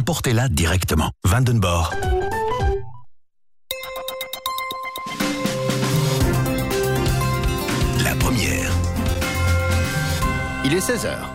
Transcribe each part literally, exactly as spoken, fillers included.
emportez-la directement. Vandenborg. La première. Il est seize heures.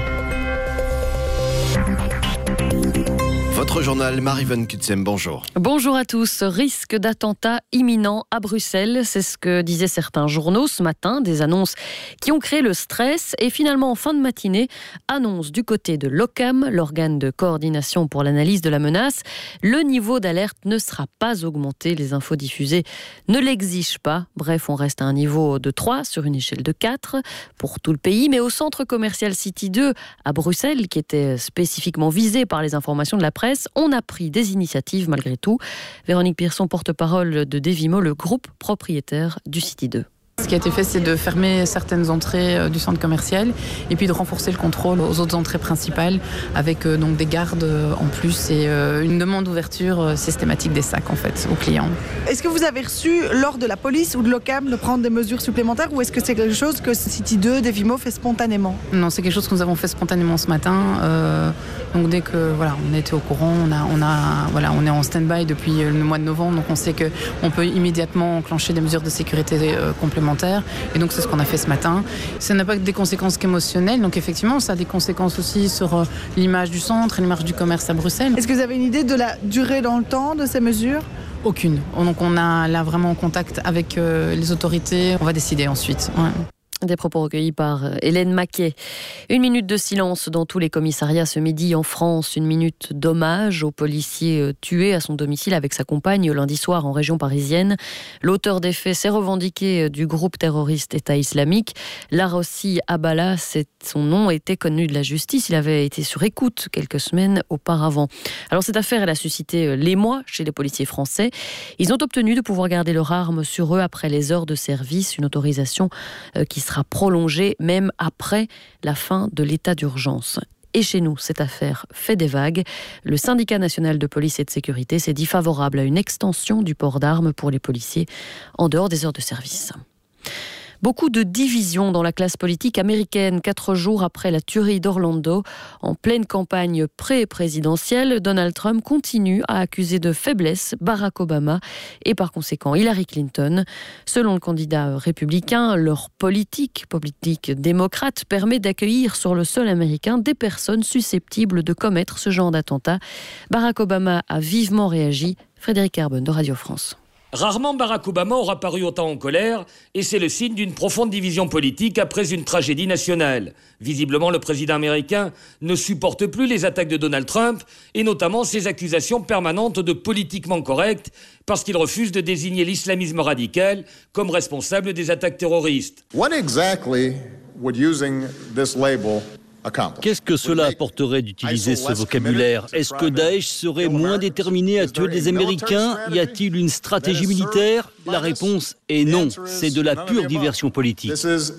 Votre journal, Marie-Vonne Kutzem, bonjour. Bonjour à tous. Risque d'attentat imminent à Bruxelles, c'est ce que disaient certains journaux ce matin, des annonces qui ont créé le stress et finalement en fin de matinée, annonce du côté de l'OCAM, l'organe de coordination pour l'analyse de la menace, le niveau d'alerte ne sera pas augmenté, les infos diffusées ne l'exigent pas. Bref, on reste à un niveau de trois sur une échelle de quatre pour tout le pays, mais au centre commercial City deux à Bruxelles, qui était spécifiquement visé par les informations de la presse, on a pris des initiatives malgré tout. Véronique Pierson, porte-parole de Devimo, le groupe propriétaire du City deux. Ce qui a été fait, c'est de fermer certaines entrées du centre commercial et puis de renforcer le contrôle aux autres entrées principales avec euh, donc des gardes euh, en plus et euh, une demande d'ouverture euh, systématique des sacs en fait aux clients. Est-ce que vous avez reçu l'ordre de la police ou de l'OCAM de prendre des mesures supplémentaires ou est-ce que c'est quelque chose que City deux, Devimo fait spontanément ? Non, c'est quelque chose que nous avons fait spontanément ce matin. Euh, donc dès que voilà, on était au courant, on a, on a voilà, on est en stand-by depuis le mois de novembre, donc on sait que on peut immédiatement enclencher des mesures de sécurité euh, complémentaires. Et donc c'est ce qu'on a fait ce matin. Ça n'a pas que des conséquences qu'émotionnelles, donc effectivement ça a des conséquences aussi sur l'image du centre et l'image du commerce à Bruxelles. Est-ce que vous avez une idée de la durée dans le temps de ces mesures ? Aucune. Donc on a là vraiment en contact avec euh, les autorités, on va décider ensuite. Ouais. Des propos recueillis par Hélène Maquet. Une minute de silence dans tous les commissariats ce midi en France. Une minute d'hommage au policier tué à son domicile avec sa compagne lundi soir en région parisienne. L'auteur des faits s'est revendiqué du groupe terroriste État islamique. Larossi Abala, son nom était connu de la justice. Il avait été sur écoute quelques semaines auparavant. Alors cette affaire, elle a suscité l'émoi chez les policiers français. Ils ont obtenu de pouvoir garder leur arme sur eux après les heures de service. Une autorisation qui sera prolongée même après la fin de l'état d'urgence. Et chez nous, cette affaire fait des vagues. Le syndicat national de police et de sécurité s'est dit favorable à une extension du port d'armes pour les policiers en dehors des heures de service. Beaucoup de divisions dans la classe politique américaine. Quatre jours après la tuerie d'Orlando, en pleine campagne pré-présidentielle, Donald Trump continue à accuser de faiblesse Barack Obama et par conséquent Hillary Clinton. Selon le candidat républicain, leur politique, politique démocrate, permet d'accueillir sur le sol américain des personnes susceptibles de commettre ce genre d'attentat. Barack Obama a vivement réagi. Frédéric Herbin de Radio France. Rarement Barack Obama aura paru autant en colère, et c'est le signe d'une profonde division politique après une tragédie nationale. Visiblement, le président américain ne supporte plus les attaques de Donald Trump, et notamment ses accusations permanentes de politiquement correct, parce qu'il refuse de désigner l'islamisme radical comme responsable des attaques terroristes. What exactly would using this label Qu'est-ce que cela apporterait d'utiliser ce vocabulaire ? Est-ce que Daesh serait moins déterminé à tuer des Américains ? Y a-t-il une stratégie militaire ? La réponse est non. C'est de la pure diversion politique.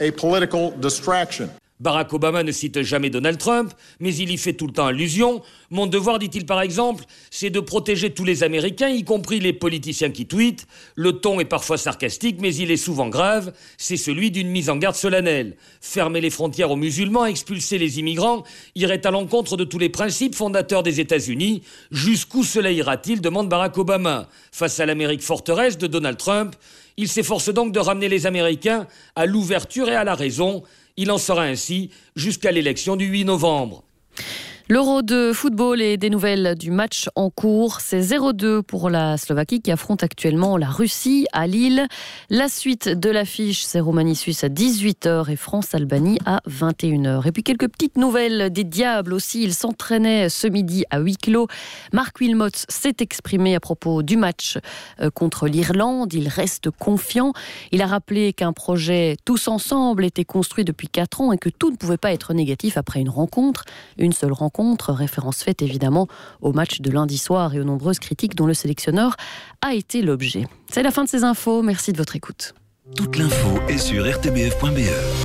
Barack Obama ne cite jamais Donald Trump, mais il y fait tout le temps allusion. Mon devoir, dit-il par exemple, c'est de protéger tous les Américains, y compris les politiciens qui tweetent. Le ton est parfois sarcastique, mais il est souvent grave. C'est celui d'une mise en garde solennelle. Fermer les frontières aux musulmans, expulser les immigrants, irait à l'encontre de tous les principes fondateurs des États-Unis. Jusqu'où cela ira-t-il, demande Barack Obama. Face à l'Amérique forteresse de Donald Trump, il s'efforce donc de ramener les Américains à l'ouverture et à la raison. Il en sera ainsi jusqu'à l'élection du huit novembre. L'Euro de football et des nouvelles du match en cours. C'est zéro deux pour la Slovaquie qui affronte actuellement la Russie à Lille. La suite de l'affiche, c'est Roumanie-Suisse à dix-huit heures et France-Albanie à vingt et une heures. Et puis quelques petites nouvelles des Diables aussi. Ils s'entraînaient ce midi à huis clos. Marc Wilmots s'est exprimé à propos du match contre l'Irlande. Il reste confiant. Il a rappelé qu'un projet tous ensemble était construit depuis quatre ans et que tout ne pouvait pas être négatif après une rencontre. Une seule rencontre. Référence faite évidemment au match de lundi soir et aux nombreuses critiques dont le sélectionneur a été l'objet. C'est la fin de ces infos, merci de votre écoute. Toute l'info est sur r t b f point b e.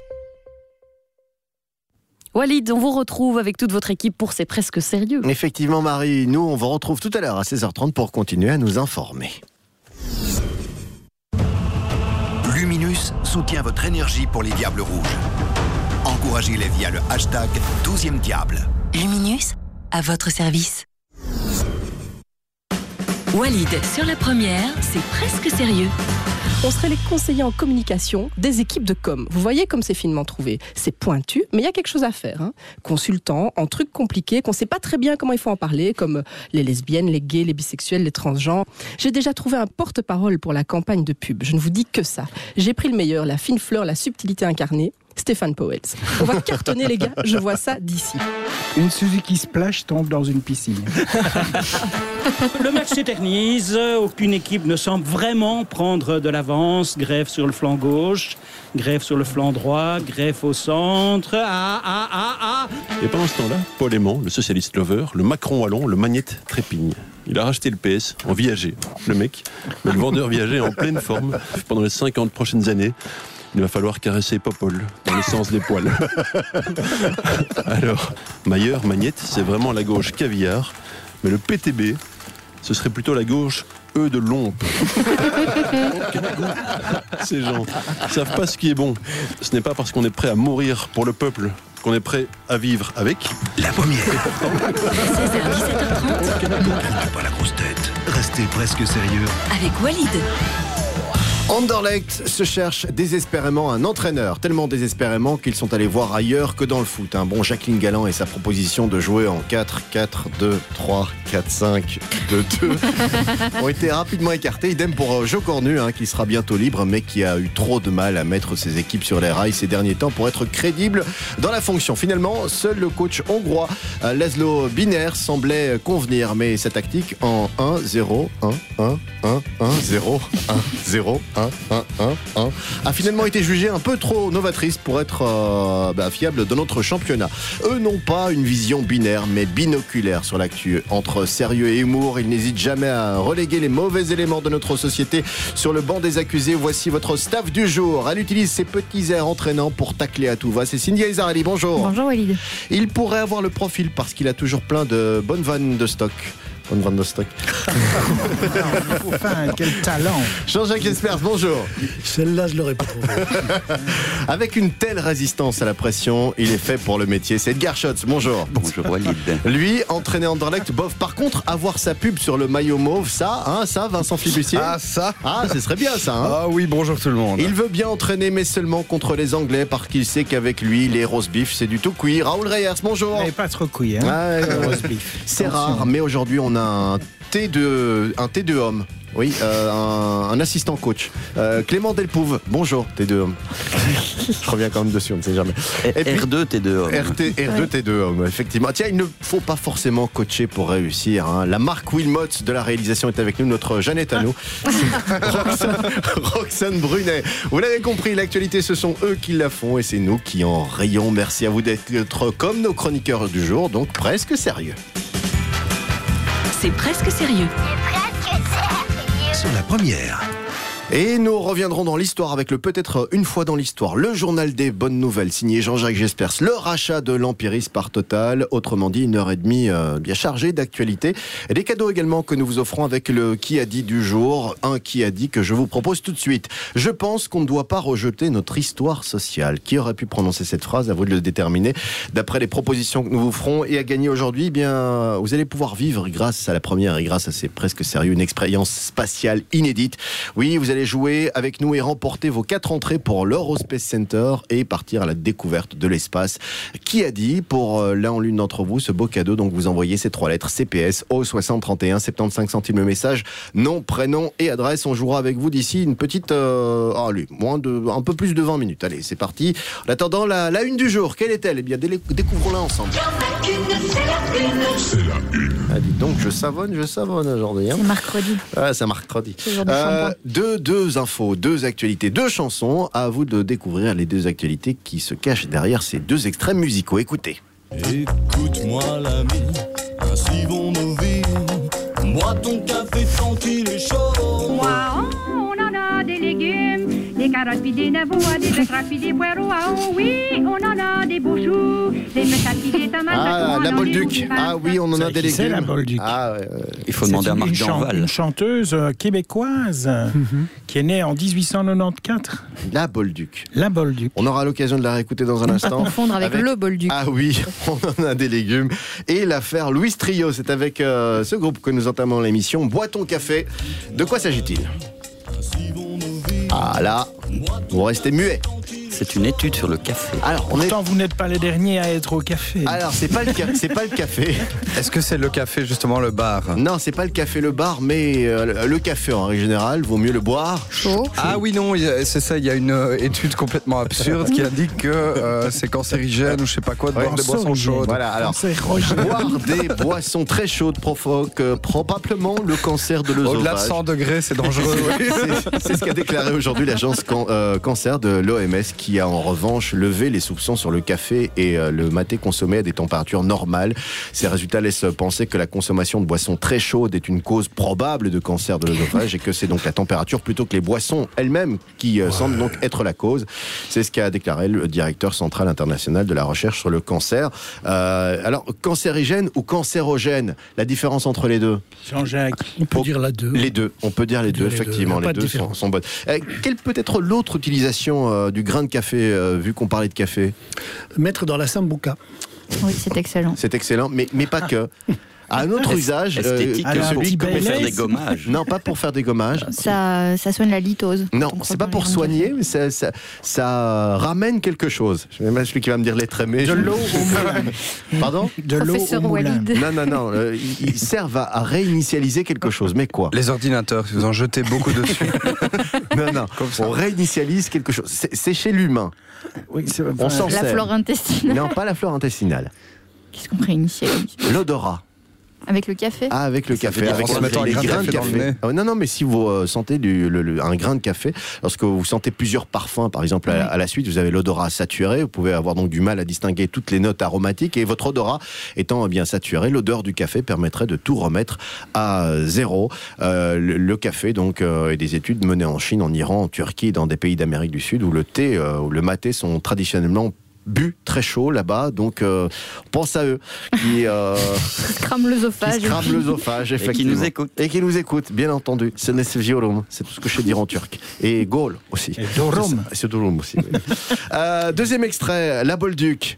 Walid, on vous retrouve avec toute votre équipe pour C'est presque sérieux. Effectivement Marie, nous on vous retrouve tout à l'heure à seize heures trente pour continuer à nous informer. Luminus soutient votre énergie pour les Diables Rouges. Encouragez-les via le hashtag douzième Diable. Luminus, à votre service. Walid, sur la première, c'est presque sérieux. On serait les conseillers en communication des équipes de com. Vous voyez comme c'est finement trouvé. C'est pointu, mais il y a quelque chose à faire. Hein. Consultant en trucs compliqués qu'on ne sait pas très bien comment il faut en parler, comme les lesbiennes, les gays, les bisexuels, les transgenres. J'ai déjà trouvé un porte-parole pour la campagne de pub. Je ne vous dis que ça. J'ai pris le meilleur, la fine fleur, la subtilité incarnée. Stéphane Powell. On va cartonner les gars, je vois ça d'ici. Une Suzuki Splash tombe dans une piscine. Le match s'éternise, aucune équipe ne semble vraiment prendre de l'avance. Greffe sur le flanc gauche, greffe sur le flanc droit, greffe au centre. Ah, ah, ah, ah. Et pendant ce temps-là, Paul Aymon, le socialiste lover, le Macron wallon, le Magnette trépigne. Il a racheté le P S en viager, le mec. Mais le vendeur viager est en pleine forme pendant les cinquante prochaines années. Il va falloir caresser Popol dans le sens des poils. Alors, Mayer, Magnette, c'est vraiment la gauche caviar, mais le P T B, ce serait plutôt la gauche œuf de lompe. Ces gens ne savent pas ce qui est bon. Ce n'est pas parce qu'on est prêt à mourir pour le peuple qu'on est prêt à vivre avec. La première. seize heures dix-sept heures trente. Ne craignez pas la grosse tête. Restez presque sérieux. Avec Walid. Anderlecht se cherche désespérément un entraîneur, tellement désespérément qu'ils sont allés voir ailleurs que dans le foot. Un bon Jacqueline Galland et sa proposition de jouer en quatre quatre deux trois quatre cinq deux deux ont été rapidement écartés. Idem pour Jo Cornu, hein, qui sera bientôt libre, mais qui a eu trop de mal à mettre ses équipes sur les rails ces derniers temps pour être crédible dans la fonction. Finalement, seul le coach hongrois Laszlo Biner semblait convenir, mais sa tactique en un zéro un un un un zéro un zéro un un un un a finalement été jugée un peu trop novatrice pour être euh, bah, fiable dans notre championnat. Eux n'ont pas une vision binaire mais binoculaire sur l'actu. Entre sérieux et humour, ils n'hésitent jamais à reléguer les mauvais éléments de notre société sur le banc des accusés. Voici votre staff du jour. Elle utilise ses petits airs entraînants pour tacler à tout va. C'est Cindy Aizarali, bonjour. Bonjour Walid. Il pourrait avoir le profil parce qu'il a toujours plein de bonnes vannes de stock. Bonne vente de stock. Enfin, quel talent. Jean-Jacques Espers, bonjour. Celle-là, je l'aurais pas trouvée. Avec une telle résistance à la pression, il est fait pour le métier. C'est Edgar Schotz, bonjour. Bonjour Walid. Lui, entraîné Anderlecht, bof. Par contre, avoir sa pub sur le maillot mauve, ça, hein, ça, Vincent Flibustier. Ah, ça. Ah, ce serait bien ça. Hein. Ah oui, bonjour tout le monde. Il veut bien entraîner, mais seulement contre les Anglais, parce qu'il sait qu'avec lui, les roast beef, c'est du tout cuit. Raoul Reyers, bonjour. Mais pas trop cuit, hein. Ah, le roast beef. C'est rare, mais aujourd'hui, on a un T deux, un T deux homme. Oui, euh, un, un assistant coach. Euh, Clément Delpouve, bonjour T deux homme. Je reviens quand même dessus, on ne sait jamais. Et puis, R deux T deux homme. R T, R deux T deux homme, effectivement. Tiens, il ne faut pas forcément coacher pour réussir. Hein. La marque Wilmot de la réalisation est avec nous, notre Jeannette à nous. Roxane, Roxane Brunet. Vous l'avez compris, l'actualité, ce sont eux qui la font et c'est nous qui en rayons. Merci à vous d'être comme nos chroniqueurs du jour, donc presque sérieux. C'est presque sérieux. C'est presque sérieux. Sur la première. Et nous reviendrons dans l'histoire avec le peut-être une fois dans l'histoire, le journal des bonnes nouvelles signé Jean-Jacques Jespers, le rachat de l'Empiris par Total, autrement dit une heure et demie euh, bien chargée d'actualité et des cadeaux également que nous vous offrons avec le qui a dit du jour, un qui a dit que je vous propose tout de suite. Je pense qu'on ne doit pas rejeter notre histoire sociale. Qui aurait pu prononcer cette phrase? À vous de le déterminer. D'après les propositions que nous vous ferons et à gagner aujourd'hui, eh bien vous allez pouvoir vivre grâce à la première et grâce à ces presque sérieux une expérience spatiale inédite. Oui, vous allez jouer avec nous et remporter vos quatre entrées pour l'Eurospace Center et partir à la découverte de l'espace. Qui a dit pour euh, l'un ou l'une d'entre vous ce beau cadeau? Donc vous envoyez ces trois lettres C P S au soixante trente et un, soixante-quinze centimes le message, nom, prénom et adresse. On jouera avec vous d'ici une petite euh, oh, allez, moins de, un peu plus de vingt minutes. Allez, c'est parti. En attendant, la, la une du jour, quelle est-elle? Eh bien, dé- découvrons-la ensemble. C'est la une. Ah, dites donc, je savonne, je savonne aujourd'hui. Hein. C'est mercredi. Ah, c'est mercredi. C'est le jour du Euh, shampoing. deux, deux infos, deux actualités, deux chansons. À vous de découvrir les deux actualités qui se cachent derrière ces deux extraits musicaux. Écoutez. Écoute-moi l'ami, ainsi vont nos vies. Bois ton café tant qu'il est chaud. Moi, on en a des légumes, des carottes. carottes puis des navots, des betteraves puis des poireaux. Ah oh oui, on en a des beaux choux, des messages puis des tomates. Ah, la Bolduc. Ah oui, on en a des légumes. C'est la Bolduc. Ah, euh, Il faut demander à Marc une, chan- Janval. une chanteuse euh, québécoise mm-hmm. qui est née en dix-huit cent quatre-vingt-quatorze. La Bolduc. La Bolduc. On aura l'occasion de la réécouter dans un instant. Pas confondre avec, avec le Bolduc. Ah oui, on en a des légumes. Et l'affaire Louis Trio, c'est avec euh, ce groupe que nous entamons l'émission. Bois ton café. De quoi s'agit-il ? Ah là, vous restez muet. C'est une étude sur le café. Alors, on Pourtant, est... vous n'êtes pas les derniers à être au café. Alors, c'est pas le, ca... c'est pas le café. Est-ce que c'est le café, justement, le bar ? Non, c'est pas le café, le bar, mais euh, le café, en règle générale, vaut mieux le boire chaud. Ah oui, non, c'est ça, il y a une euh, étude complètement absurde qui indique que euh, c'est cancérigène ou je sais pas quoi de ouais, boire des boissons chaudes. Voilà, alors, boire des boissons très chaudes provoque euh, probablement le cancer de l'œsophage. Au-delà de cent degrés, c'est dangereux. Oui. c'est, c'est ce qu'a déclaré aujourd'hui l'agence can- euh, cancer de l'O M S, qui a en revanche levé les soupçons sur le café et euh, le maté consommé à des températures normales. Ces résultats laissent penser que la consommation de boissons très chaudes est une cause probable de cancer de l'œsophage et que c'est donc la température plutôt que les boissons elles-mêmes qui euh, ouais. semblent donc être la cause. C'est ce qu'a déclaré le directeur central international de la recherche sur le cancer. Euh, alors, cancérigène ou cancérogène, la différence entre les deux ? Jean-Jacques, on peut oh, dire la deux. Les deux, on peut dire les deux, dire effectivement, les deux, les deux sont, sont bonnes. Euh, quelle peut être l'autre utilisation euh, du grain de café, euh, vu qu'on parlait de café ? Mettre dans la sambuca. Oui, c'est excellent. C'est excellent, mais, mais pas que. À un autre usage, esthétique, euh, pour, pour faire des gommages. Non, pas pour faire des gommages. Ça, ça soigne la litose. Non, c'est pas pour soigner, mais ça, ça, ça ramène quelque chose. Je vais même celui qui va me dire l'être aimé. De je... l'eau au moulin. Pardon ? De l'eau au moulin. Non, non, non. Euh, ils, ils servent à, à réinitialiser quelque chose. Mais quoi ? Les ordinateurs, vous en jetez beaucoup dessus. Non, non. On réinitialise quelque chose. C'est, c'est chez l'humain. Oui, c'est On s'en La sert. flore intestinale. Non, pas la flore intestinale. Qu'est-ce qu'on réinitialise ? L'odorat. Avec le café ? Ah, avec le ça café, avec les, les, les grains de café. café. Oh, non, non, mais si vous euh, sentez du, le, le, un grain de café, lorsque vous sentez plusieurs parfums, par exemple, à, à la suite, vous avez l'odorat saturé, vous pouvez avoir donc du mal à distinguer toutes les notes aromatiques, et votre odorat étant bien saturé, l'odeur du café permettrait de tout remettre à zéro. Euh, le, le café, donc, euh, et des études menées en Chine, en Iran, en Turquie, dans des pays d'Amérique du Sud, où le thé euh, ou le maté sont traditionnellement bu très chaud là-bas, donc euh, on pense à eux qui euh, crament l'œsophage, qui crament l'œsophage, effectivement, et qui nous écoutent, et qui nous écoutent, bien entendu. C'est Nesviorum, c'est tout ce que je sais dire en turc, et Gaulle aussi. Et Dorum, c'est Dorum aussi. Oui. euh, deuxième extrait, la Bolduc.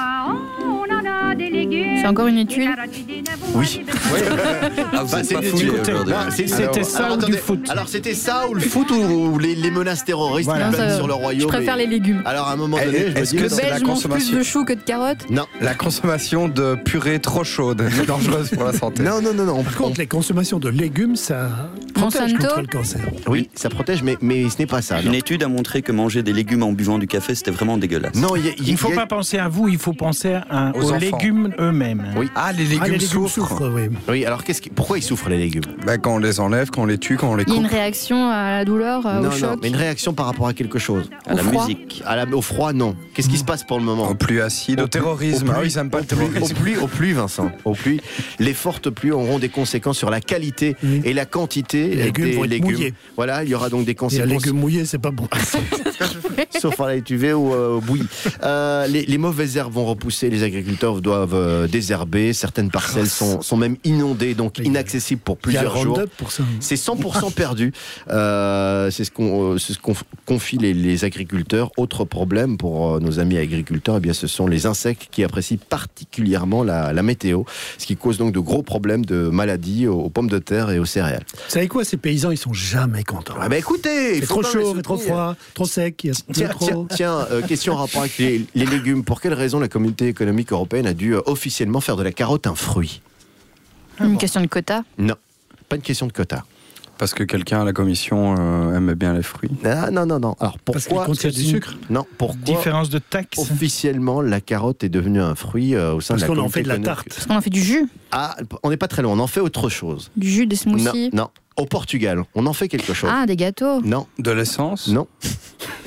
C'est encore une étude. Oui. oui. Ah, vous bah, c'est pas fou, c'était ça alors, ou attendez, du foot. Alors c'était ça ou le foot ou, ou les, les menaces terroristes voilà. qui planent sur le royaume. Je préfère et... les légumes. Alors à un moment donné, est-ce je me que dis, c'est la je mange consommation plus de choux que de carottes. Non. La consommation de purée trop chaude est dangereuse pour la santé. Non, non, non, non. Par contre, les consommations de légumes, ça protège Monsanto. contre le cancer. Oui, ça protège, mais, mais ce n'est pas ça. Une non. étude a montré que manger des légumes en buvant du café, c'était vraiment dégueulasse. Non, il ne faut y a... pas penser à vous, il faut penser à, aux, aux enfants. légumes eux-mêmes. Oui. Ah, les légumes, ah, les légumes souffrent. souffrent. Oui. Oui, alors qu'est-ce qui... pourquoi ils souffrent les légumes ? Bah, quand on les enlève, quand on les tue, quand on les coupe. Il y a une réaction à la douleur, non, au choc. Non, mais une réaction par rapport à quelque chose. À au la froid. musique. À la... Au froid, non. Qu'est-ce qui se passe pour le moment ? Au pluie acide, au, au terrorisme. Au ah oui, ils n'aiment pas le terrorisme. Au pluie, au pluie, Vincent. Au pluie. Les fortes pluies auront des conséquences sur la qualité mmh. et la quantité les légumes des vont être légumes. Mouillés. Voilà, il y aura donc des conséquences. Et les légumes mouillés, c'est pas bon. Sauf à la étuvée ou euh, bouillie. Euh, les, les mauvaises herbes vont repousser, les agriculteurs doivent euh, désherber, certaines parcelles sont, sont même inondées, donc inaccessibles pour plusieurs jours. Pour ça. C'est cent pour cent perdu. Euh, c'est ce qu'on euh, c'est ce qu'on confie les, les agriculteurs. Autre problème pour euh, nos amis agriculteurs, eh bien, ce sont les insectes qui apprécient particulièrement la, la météo, ce qui cause donc de gros problèmes de maladies aux, aux pommes de terre et aux céréales. Vous savez quoi, ces paysans, ils sont jamais contents. Ah bah écoutez, c'est trop chaud, trop froid, trop sec. Il y a tiens, trop... tiens, tiens euh, question en rapport avec les, les légumes. Pour quelle raison la communauté économique européenne a dû euh, officiellement faire de la carotte un fruit ? Une bon. question de quota ? Non, pas une question de quota. Parce que quelqu'un à la commission euh, aimait bien les fruits. Ah, non, non, non. Alors pourquoi ? Parce qu'il contient du sucre. Non, pourquoi ? Différence de taxe. Officiellement, la carotte est devenue un fruit euh, au sein Parce de la qu'on communauté en fait de la économique. tarte. Parce qu'on en fait du jus. Ah, on n'est pas très loin. On en fait autre chose. Du jus, des smoothies. Non, non. Au Portugal, on en fait quelque chose. Ah, des gâteaux. Non. De l'essence. Non.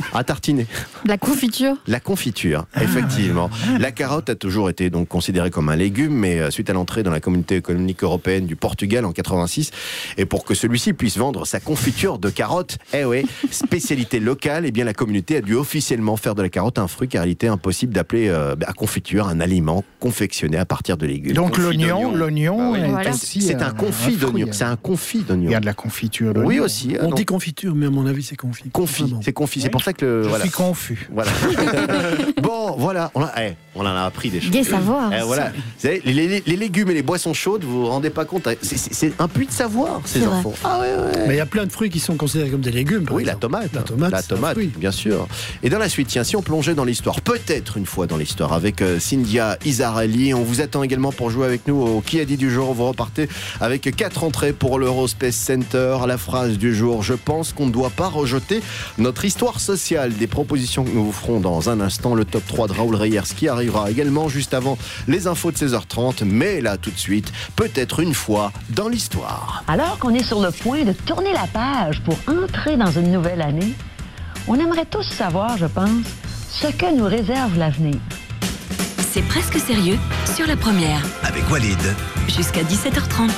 À tartiner. La confiture. La confiture, effectivement. La carotte a toujours été donc considérée comme un légume, mais suite à l'entrée dans la communauté économique européenne du Portugal en quatre-vingt-six, et pour que celui-ci puisse vendre sa confiture de carotte, eh oui, spécialité locale, eh bien la communauté a dû officiellement faire de la carotte un fruit, car il était impossible d'appeler euh, à confiture un aliment confectionné à partir de légumes. Donc l'oignon, l'oignon bah oui. est voilà. aussi c'est un, un confit un d'oignon. C'est un confit d'oignon. Il y a de la confiture d'oignon. Oui aussi. On non. dit confiture, mais à mon avis c'est confit. Confit, Vraiment. c'est confit. Oui. C'est pour ça que le, Je voilà. suis confus. Voilà. Bon, voilà, on, a, eh, on en a appris des choses. Gai savoir. Eh, voilà. Vous savez, les, les, les légumes et les boissons chaudes, vous vous rendez pas compte. C'est, c'est, c'est un puits de savoir, ces C'est enfants. Ah ouais, ouais. Mais il y a plein de fruits qui sont considérés comme des légumes. par Oui, la exemple. tomate. La tomate, La c'est un tomate, fruit. bien sûr. Et dans la suite, tiens, si on plongeait dans l'histoire, peut-être une fois dans l'histoire, avec euh, Cynthia Isarelli, on vous attend également pour jouer avec nous au Qui a dit du jour. Vous repartez avec quatre entrées pour l'Eurospace Center. La phrase du jour: je pense qu'on ne doit pas rejeter notre histoire sociale. Des propositions que nous vous ferons dans un instant. Le top trois de Raoul Reyers qui arrivera également juste avant les infos de seize heures trente. Mais là, tout de suite, peut-être une fois dans l'histoire. Alors qu'on est sur le point de tourner la page pour entrer dans une nouvelle année, on aimerait tous savoir, je pense, ce que nous réserve l'avenir. C'est presque sérieux sur la première. Avec Walid. Jusqu'à dix-sept heures trente.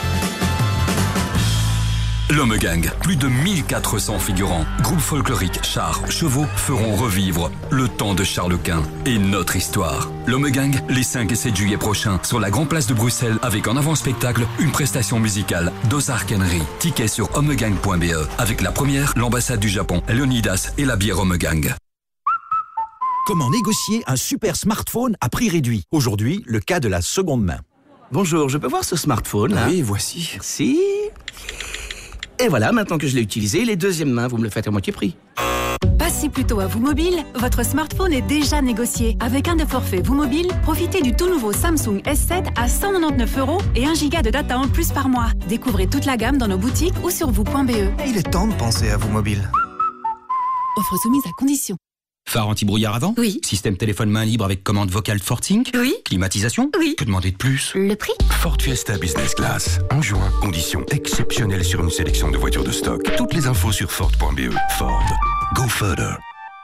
L'Homme Gang, plus de mille quatre cents figurants, groupes folkloriques, chars, chevaux feront revivre le temps de Charles Quint et notre histoire. L'Homme Gang, les cinq et sept juillet prochains, sur la Grande Place de Bruxelles, avec en avant-spectacle une prestation musicale d'Ozark Henry. Tickets sur homegang point b e. Avec la première, l'ambassade du Japon, Leonidas et la bière Homme Gang. Comment négocier un super smartphone à prix réduit? Aujourd'hui, le cas de la seconde main. Bonjour, je peux voir ce smartphone là? Oui, voici. Merci. Et voilà, maintenant que je l'ai utilisé, les deuxièmes mains, vous me le faites à moitié prix. Passez plutôt à Vous Mobile, votre smartphone est déjà négocié. Avec un des forfaits Vous Mobile, profitez du tout nouveau Samsung S sept à cent quatre-vingt-dix-neuf euros et un giga de data en plus par mois. Découvrez toute la gamme dans nos boutiques ou sur vous point b e. Il est temps de penser à Vous Mobile. Offre soumise à condition. Phare anti-brouillard avant? Oui. Système téléphone main libre avec commande vocale FortSync? Oui. Climatisation? Oui. Que demander de plus? Le prix? Ford Fiesta Business Class. En juin, conditions exceptionnelles sur une sélection de voitures de stock. Toutes les infos sur Ford point b e. Ford. Go further.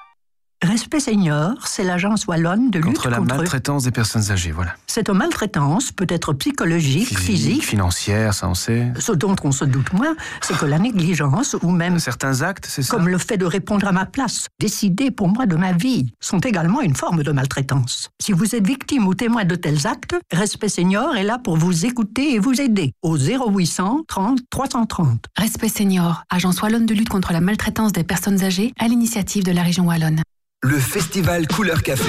Respect Senior, c'est l'agence wallonne de lutte Contre la contre... maltraitance des personnes âgées, voilà. Cette maltraitance peut être psychologique, Physique, physique... financière, ça on sait. Ce dont on se doute moins, c'est que la négligence ou même... Certains actes, c'est ça? Comme le fait de répondre à ma place, décider pour moi de ma vie, sont également une forme de maltraitance. Si vous êtes victime ou témoin de tels actes, Respect Senior est là pour vous écouter et vous aider. Au zéro huit cent trente trois cent trente. Respect Senior, agence wallonne de lutte contre la maltraitance des personnes âgées à l'initiative de la région wallonne. Le festival Couleur Café.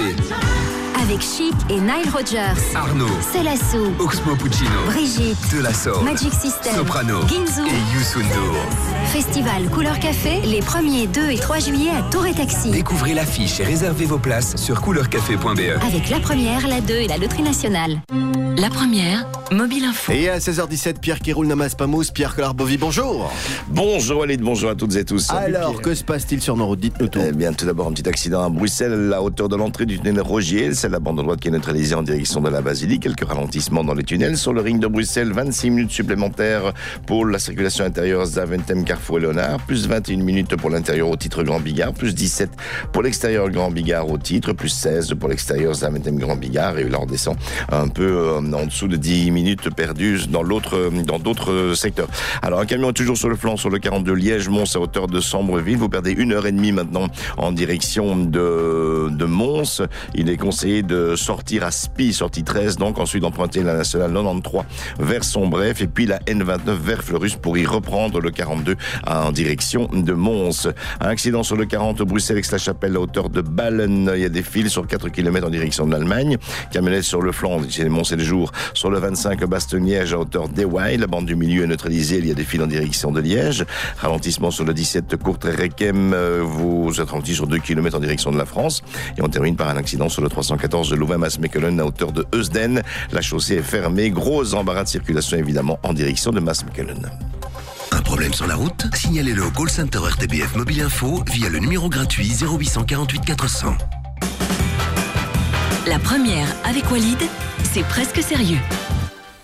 Avec Chic et Nile Rodgers. Arnaud. Celasso. Oxmo Puccino. Brigitte. De La Soul. Magic System. Soprano. Ginzo. Et Youssou N'Dour. Festival Couleur Café, les premiers deux et trois juillet à Tour et Taxi. Découvrez l'affiche et réservez vos places sur couleur café point b e. Avec la première, la deux et la loterie nationale. La première, Mobile Info. Et à seize heures dix-sept, Pierre qui roule Namas Pamous, Pierre Collarbovi, bonjour. Bonjour Walid, bonjour à toutes et tous. Alors, que se passe-t-il sur nos routes? Dites-nous tout. Eh bien, tout d'abord, un petit accident à Bruxelles, à la hauteur de l'entrée du tunnel Rogier. C'est la bande droite qui est neutralisée en direction de la Basilique. Quelques ralentissements dans les tunnels. Sur le ring de Bruxelles, vingt-six minutes supplémentaires pour la circulation intérieure Zaventem, Carrefour et Léonard. Plus vingt et une minutes pour l'intérieur au titre Grand Bigard. Plus dix-sept pour l'extérieur Grand Bigard au titre. Plus seize pour l'extérieur Zaventem, Grand Bigard. Et là, on descend un peu euh, en dessous de dix minutes perdues dans l'autre, dans d'autres secteurs. Alors, un camion est toujours sur le flanc, sur le quarante-deux Liège-Mons à hauteur de Sambreville. Vous perdez une heure et demie maintenant en direction de, de Mons. Il est conseillé de sortir à Spie, sortie treize, donc ensuite d'emprunter la nationale quatre-vingt-treize vers Sombref et puis la N vingt-neuf vers Fleurus pour y reprendre le quarante-deux en direction de Mons. Un accident sur le quarante Bruxelles-Aix-la-Chapelle à hauteur de Ballen. Il y a des files sur quatre kilomètres en direction de l'Allemagne. Camionnette sur le flanc, chez Mons et le jour. Sur le vingt-cinq Bastogne-Liège à hauteur d'Ewaille. La bande du milieu est neutralisée. Il y a des files en direction de Liège. Ralentissement sur le dix-sept Courtrai-Requem. Vous êtes ralenti sur deux kilomètres en direction de la France. Et on termine par un accident sur le trois cent quatorze de Louvain-Maasmechelen à hauteur de Heusden. La chaussée est fermée. Gros embarras de circulation évidemment en direction de Maasmechelen. Un problème sur la route? Signalez-le au call center R T B F Mobile Info via le numéro gratuit zéro huit cent quarante-huit quatre cents. La première avec Walid, c'est presque sérieux.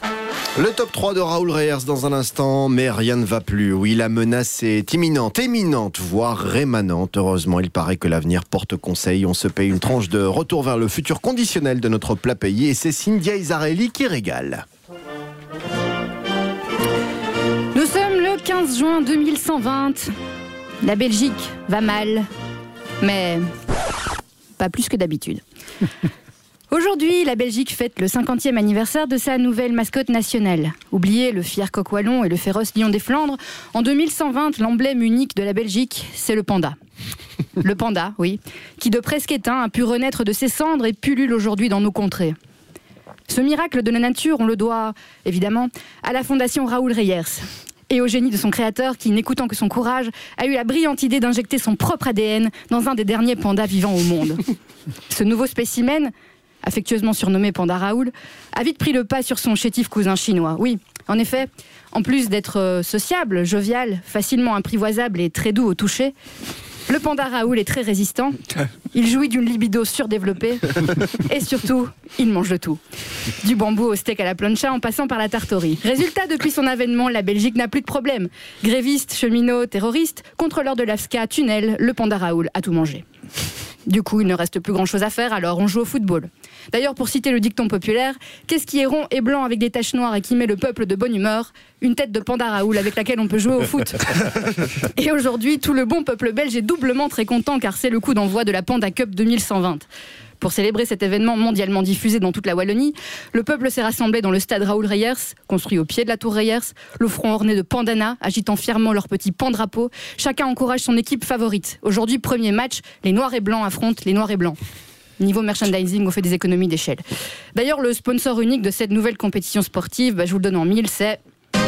Le top trois de Raoul Reyers dans un instant, mais rien ne va plus. Oui, la menace est imminente, éminente, voire rémanente. Heureusement, il paraît que l'avenir porte conseil. On se paye une tranche de retour vers le futur conditionnel de notre plat payé et c'est Cynthia Isarelli qui régale. Nous sommes le quinze juin deux mille cent vingt. La Belgique va mal, mais pas plus que d'habitude. Aujourd'hui, la Belgique fête le cinquantième anniversaire de sa nouvelle mascotte nationale. Oubliez le fier coq wallon et le féroce lion des Flandres, en deux mille cent vingt, l'emblème unique de la Belgique, c'est le panda. Le panda, oui, qui de presque éteint a pu renaître de ses cendres et pullule aujourd'hui dans nos contrées. Ce miracle de la nature, on le doit, évidemment, à la fondation Raoul Reyers. Et au génie de son créateur qui, n'écoutant que son courage, a eu la brillante idée d'injecter son propre A D N dans un des derniers pandas vivants au monde. Ce nouveau spécimen, affectueusement surnommé Panda Raoul, a vite pris le pas sur son chétif cousin chinois. Oui, en effet, en plus d'être sociable, jovial, facilement apprivoisable et très doux au toucher, le Panda Raoul est très résistant, il jouit d'une libido surdéveloppée et surtout, il mange de tout. Du bambou au steak à la plancha en passant par la tarte au riz. Résultat, depuis son avènement, la Belgique n'a plus de problème. Grévistes, cheminots, terroristes, contrôleurs de l'A F S C A, tunnel, le Panda Raoul a tout mangé. Du coup, il ne reste plus grand-chose à faire, alors on joue au football. D'ailleurs, pour citer le dicton populaire, qu'est-ce qui est rond et blanc avec des taches noires et qui met le peuple de bonne humeur ? Une tête de Panda Raoul avec laquelle on peut jouer au foot. Et aujourd'hui, tout le bon peuple belge est doublement très content car c'est le coup d'envoi de la Panda Cup deux mille cent vingt. Pour célébrer cet événement mondialement diffusé dans toute la Wallonie, le peuple s'est rassemblé dans le stade Raoul Reyers, construit au pied de la tour Reyers, le front orné de pandanas, agitant fièrement leur petit pandrapeau. Chacun encourage son équipe favorite. Aujourd'hui, premier match, les Noirs et Blancs affrontent les Noirs et Blancs. Niveau merchandising, on fait des économies d'échelle. D'ailleurs, le sponsor unique de cette nouvelle compétition sportive, bah, je vous le donne en mille, c'est...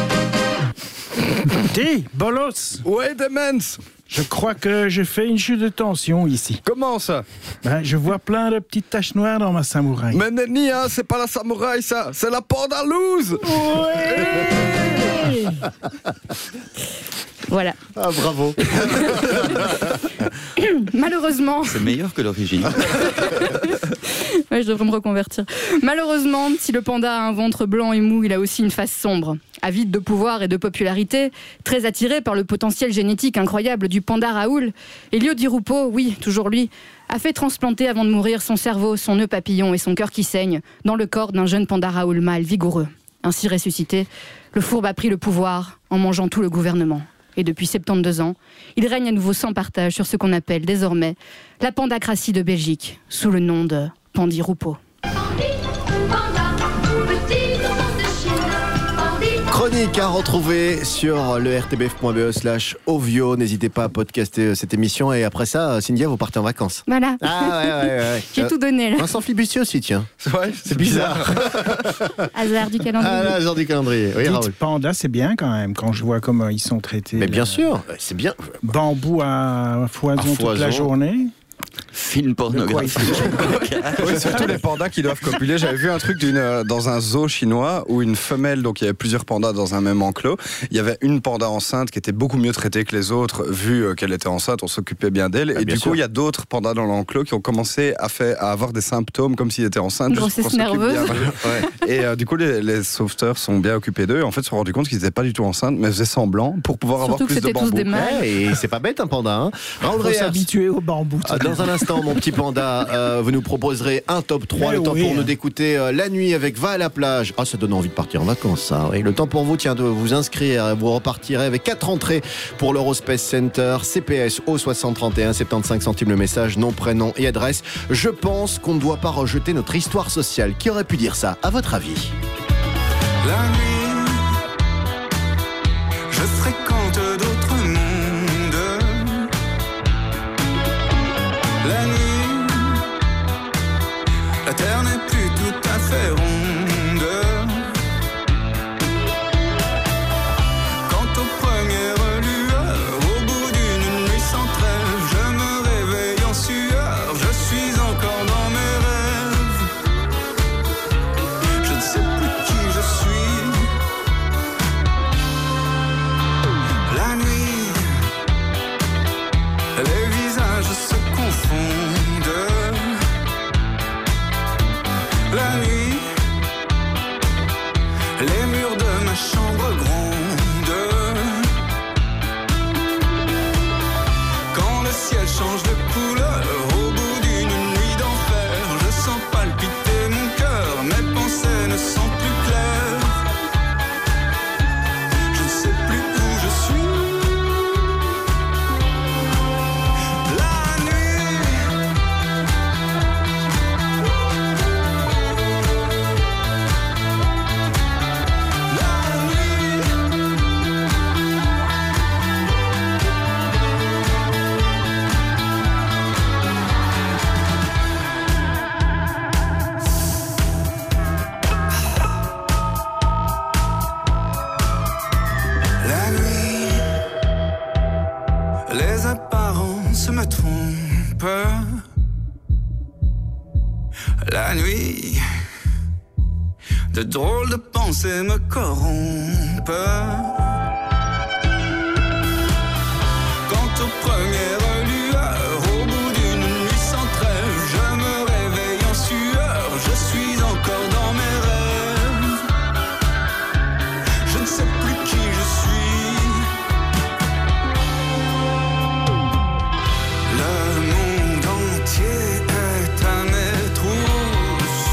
Dis, bolos. Ouais, Demens. Je crois que je fais une chute de tension ici. Comment ça? Ben, je vois plein de petites taches noires dans ma samouraï. Mais Nenni, hein, c'est pas la samouraï, ça. C'est la pandalouse. Ouais. Voilà. Ah, bravo. Malheureusement... C'est meilleur que l'origine. Ouais, je devrais me reconvertir. Malheureusement, si le panda a un ventre blanc et mou, il a aussi une face sombre. Avide de pouvoir et de popularité, très attiré par le potentiel génétique incroyable du Panda Raoul, Elio Di Rupo, oui, toujours lui, a fait transplanter avant de mourir son cerveau, son nœud papillon et son cœur qui saigne dans le corps d'un jeune Panda Raoul mâle vigoureux. Ainsi ressuscité, le fourbe a pris le pouvoir en mangeant tout le gouvernement. Et depuis soixante-douze ans, il règne à nouveau sans partage sur ce qu'on appelle désormais la pandacratie de Belgique, sous le nom de Pandi Rupo. Chronique à retrouver sur le r t b f point b e slash ovio. N'hésitez pas à podcaster cette émission. Et après ça, Cynthia, vous partez en vacances. Voilà. Ah ouais, ouais, ouais. J'ai euh, tout donné là. Vincent Flibustier aussi, tiens. Ouais, c'est bizarre. Hasard du calendrier. Ah, hasard du calendrier. Oui, Dites, Raoul. Panda, c'est bien quand même, quand je vois comment ils sont traités. Mais là. bien sûr, c'est bien. Bambou à foison, à foison toute la journée. Film pornographique. Oui, surtout les pandas qui doivent copuler. J'avais vu un truc d'une, euh, dans un zoo chinois où une femelle, donc il y avait plusieurs pandas dans un même enclos. Il y avait une panda enceinte qui était beaucoup mieux traitée que les autres, vu euh, qu'elle était enceinte, on s'occupait bien d'elle. Ah, et bien du sûr. coup, il y a d'autres pandas dans l'enclos qui ont commencé à, fait, à avoir des symptômes comme s'ils étaient enceintes. Grossesse juste pour qu'on s'occupe nerveuse. bien. Ouais. Et euh, du coup, les, les sauveteurs sont bien occupés d'eux. Et en fait, ils se sont rendus compte qu'ils n'étaient pas du tout enceintes, mais faisaient semblant pour pouvoir Surtout avoir plus que de c'était tous bambou. des mâles. Ouais, et c'est pas bête un panda. Hein. Raoul Il faut Reyers. s'habituer au bambou. Ah, dans un instant, mon petit panda, euh, vous nous proposerez un top trois. Eh le temps oui, pour hein. nous d'écouter euh, la nuit avec Va à la plage. Ah, ça donne envie de partir en vacances, ça. Oui. Le temps pour vous, tiens, de vous inscrire. Vous repartirez avec quatre entrées pour l'Eurospace Center. C P S au soixante trente et un, soixante-quinze centimes le message, nom, prénom et adresse. Je pense qu'on ne doit pas rejeter notre histoire sociale. Qui aurait pu dire ça, à votre avis? La nuit, je fréquente d'autres mondes. La nuit, la terre n'est plus tout à fait ronde. Quant aux premières lueurs, au bout d'une nuit sans trêve, je me réveille en sueur, je suis encore dans mes rêves. Je ne sais plus qui je suis. De drôles de pensées me corrompent. Quant aux premières lueurs, au bout d'une nuit sans trêve, je me réveille en sueur, je suis encore dans mes rêves. Je ne sais plus qui je suis. Le monde entier est à mes trousses.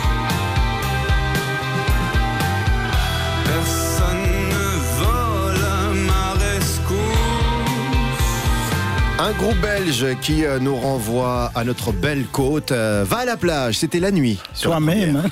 Personne ne vole ma rescousse. Un groupe belge qui euh, nous renvoie à notre belle côte. Euh, va à la plage, c'était la nuit. Toi-même. Hein.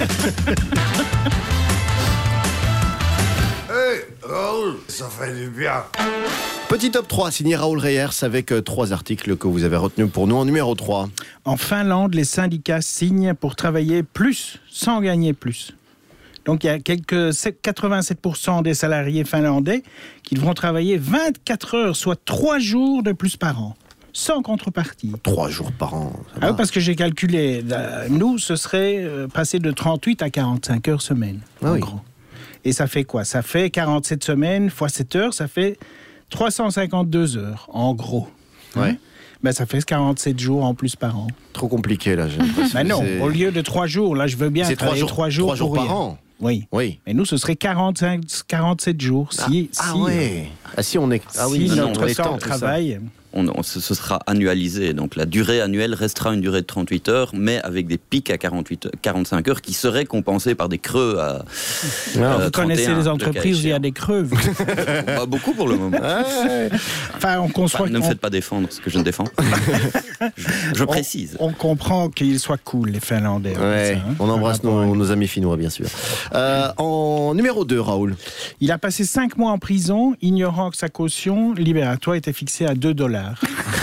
Hey, Raoul, ça fait du bien. Petit top trois signé Raoul Reyers avec euh, trois articles que vous avez retenus pour nous. En numéro trois. En Finlande, les syndicats signent pour travailler plus sans gagner plus. Donc il y a quelques quatre-vingt-sept pour cent des salariés finlandais qui devront travailler vingt-quatre heures, soit trois jours de plus par an, sans contrepartie. Trois jours par an. Ça Ah va. oui, parce que j'ai calculé, nous, ce serait euh, passer de trente-huit à quarante-cinq heures semaine, Ah en oui. gros. Et ça fait quoi? Ça fait quarante-sept semaines fois sept heures, ça fait trois cent cinquante-deux heures, en gros. Ouais. Ben, ça fait quarante-sept jours en plus par an. Trop compliqué là. J'ai l'impression Ben que non, c'est- au lieu de trois jours, là je veux bien C'est trois travailler jours- trois jours, trois jours pour par rien. an. Oui. Oui. Mais nous, ce serait quarante-cinq, quarante-sept jours. Si, Ah si, ouais. Ah si on est. Ah oui. si non, non, notre on est temps temps, de c'est ça. travail. On, on- ce, ce sera annualisé, donc la durée annuelle restera une durée de trente-huit heures, mais avec des pics à quarante-huit, quarante-cinq heures qui seraient compensés par des creux à. Ah, euh, vous connaissez trente et un, les le entreprises où il y a des creux. vous. cas Pas beaucoup pour le moment. Enfin, on conçoit. Enfin, ne me on- faites pas défendre ce que je ne défends. je je on- précise. On, comprend qu'ils soient cool, les Finlandais. Ouais, ça, hein, on embrasse par rapport à- nos, nos amis finnois, bien sûr. Euh, en numéro deux, Raoul. Il a passé cinq mois en prison, ignorant que sa caution libératoire était fixée à deux dollars.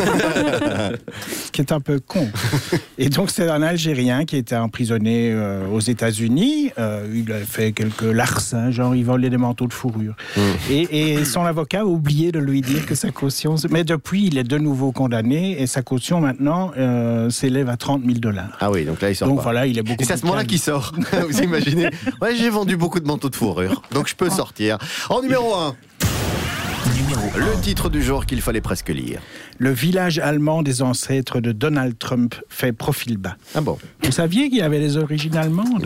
Ce qui est un peu con. Et donc, c'est un Algérien qui était emprisonné euh, aux États-Unis. Euh, il a fait quelques larcins, genre il volait des manteaux de fourrure. Mmh. Et, et son avocat a oublié de lui dire que sa caution. Mais depuis, il est de nouveau condamné et sa caution maintenant euh, s'élève à trente mille dollars. Ah oui, donc là il sort Donc pas. voilà, il est beaucoup Et c'est à plus ce moment-là calme. qu'il sort. Vous imaginez? Ouais, j'ai vendu beaucoup de manteaux de fourrure, donc je peux sortir. En numéro un. Le titre du jour qu'il fallait presque lire. Le village allemand des ancêtres de Donald Trump fait profil bas. Ah bon? Vous saviez qu'il avait des origines allemandes?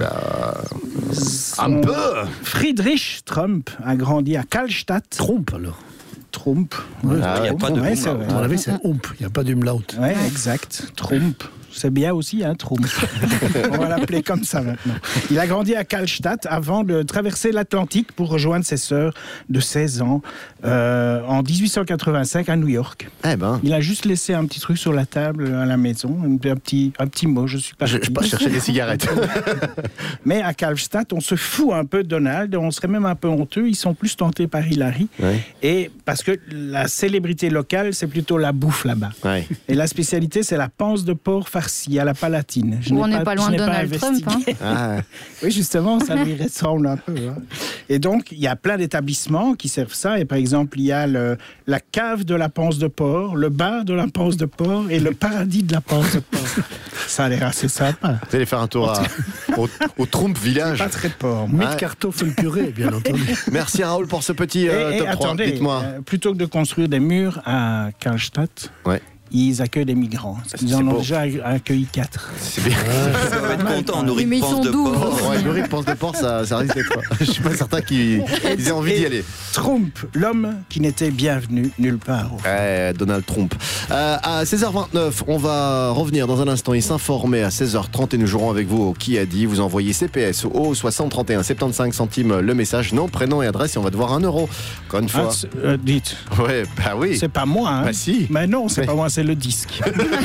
Un peu. Friedrich Trump a grandi à Karlstadt. Trompe alors. Trump. Ouais, Ah, il n'y a pas de Ouais, umlaut. c'est vrai. À mon avis, c'est ump, il n'y a pas d'umlaut. Oui, exact. Trump. C'est bien aussi, hein, Trump. On va l'appeler comme ça maintenant. Il a grandi à Karlstadt avant de traverser l'Atlantique pour rejoindre ses sœurs de seize ans euh, en dix-huit cent quatre-vingt-cinq à New York. Eh ben. Il a juste laissé un petit truc sur la table à la maison, un petit, un petit mot, je suis pas. Je, je pas chercher des cigarettes. Mais à Karlstadt, on se fout un peu de Donald, on serait même un peu honteux, ils sont plus tentés par Hillary. Ouais. Et parce que la célébrité locale, c'est plutôt la bouffe là-bas. Ouais. Et la spécialité, c'est la panse de porc farcie à la palatine. Je Où n'ai on n'est pas je loin de n'ai Donald Trump, investigué. Ah. Oui, justement, ça lui ressemble un peu. Hein. Et donc, il y a plein d'établissements qui servent ça. Et par exemple, il y a le, la cave de la panse de porc, le bar de la panse de porc et le paradis de la panse de porc. Ça a l'air assez sympa. Vous allez faire un tour à- au, au Trump Village. Pas très de porc. Mit Ah. Kartoffel purée, bien entendu. Merci Raoul pour ce petit euh, Et- et top trois. attendez, Dites-moi. euh, plutôt que de construire des murs à Karlstadt, Ouais. ils accueillent des migrants. Ils C'est en ont beau. déjà accueilli quatre. C'est bien. Ça va être content, nourri Mais de ils panse sont de doux. porc. Ouais, nourri de panse de porc, ça, ça risque d'être. Je suis pas certain qu'ils ils aient envie d'y aller. Trump, l'homme qui n'était bienvenu nulle part. Ouais, Donald Trump. Euh, à seize heures vingt-neuf, on va revenir dans un instant et s'informer à seize heures trente et nous jouerons avec vous au Qui a dit. Vous envoyez C P S au soixante trente et un, soixante-quinze centimes le message, nom, prénom et adresse et on va devoir un euro. Encore une fois. Ah, c'est- euh, dites. Ouais, bah oui. C'est pas moi, hein. Bah si. Mais non, c'est Mais- pas moi, c'est le disque.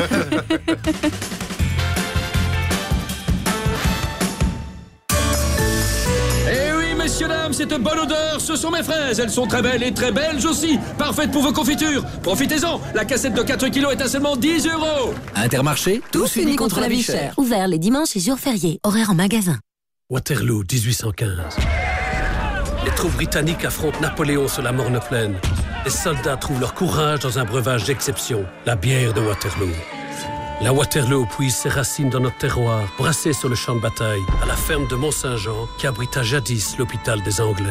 Eh oui, messieurs, dames, c'est de bonne odeur. Ce sont mes fraises. Elles sont très belles et très belges aussi. Parfaites pour vos confitures. Profitez-en. La cassette de quatre kilos est à seulement dix euros. Intermarché, Tous unis contre la vie chère. Ouvert les dimanches et jours fériés. Horaire en magasin. Waterloo, dix-huit cent quinze. Les troupes britanniques affrontent Napoléon sur la Morne Plaine. Les soldats trouvent leur courage dans un breuvage d'exception, la bière de Waterloo. La Waterloo puise ses racines dans notre terroir, brassée sur le champ de bataille, à la ferme de Mont-Saint-Jean, qui abrita jadis l'hôpital des Anglais.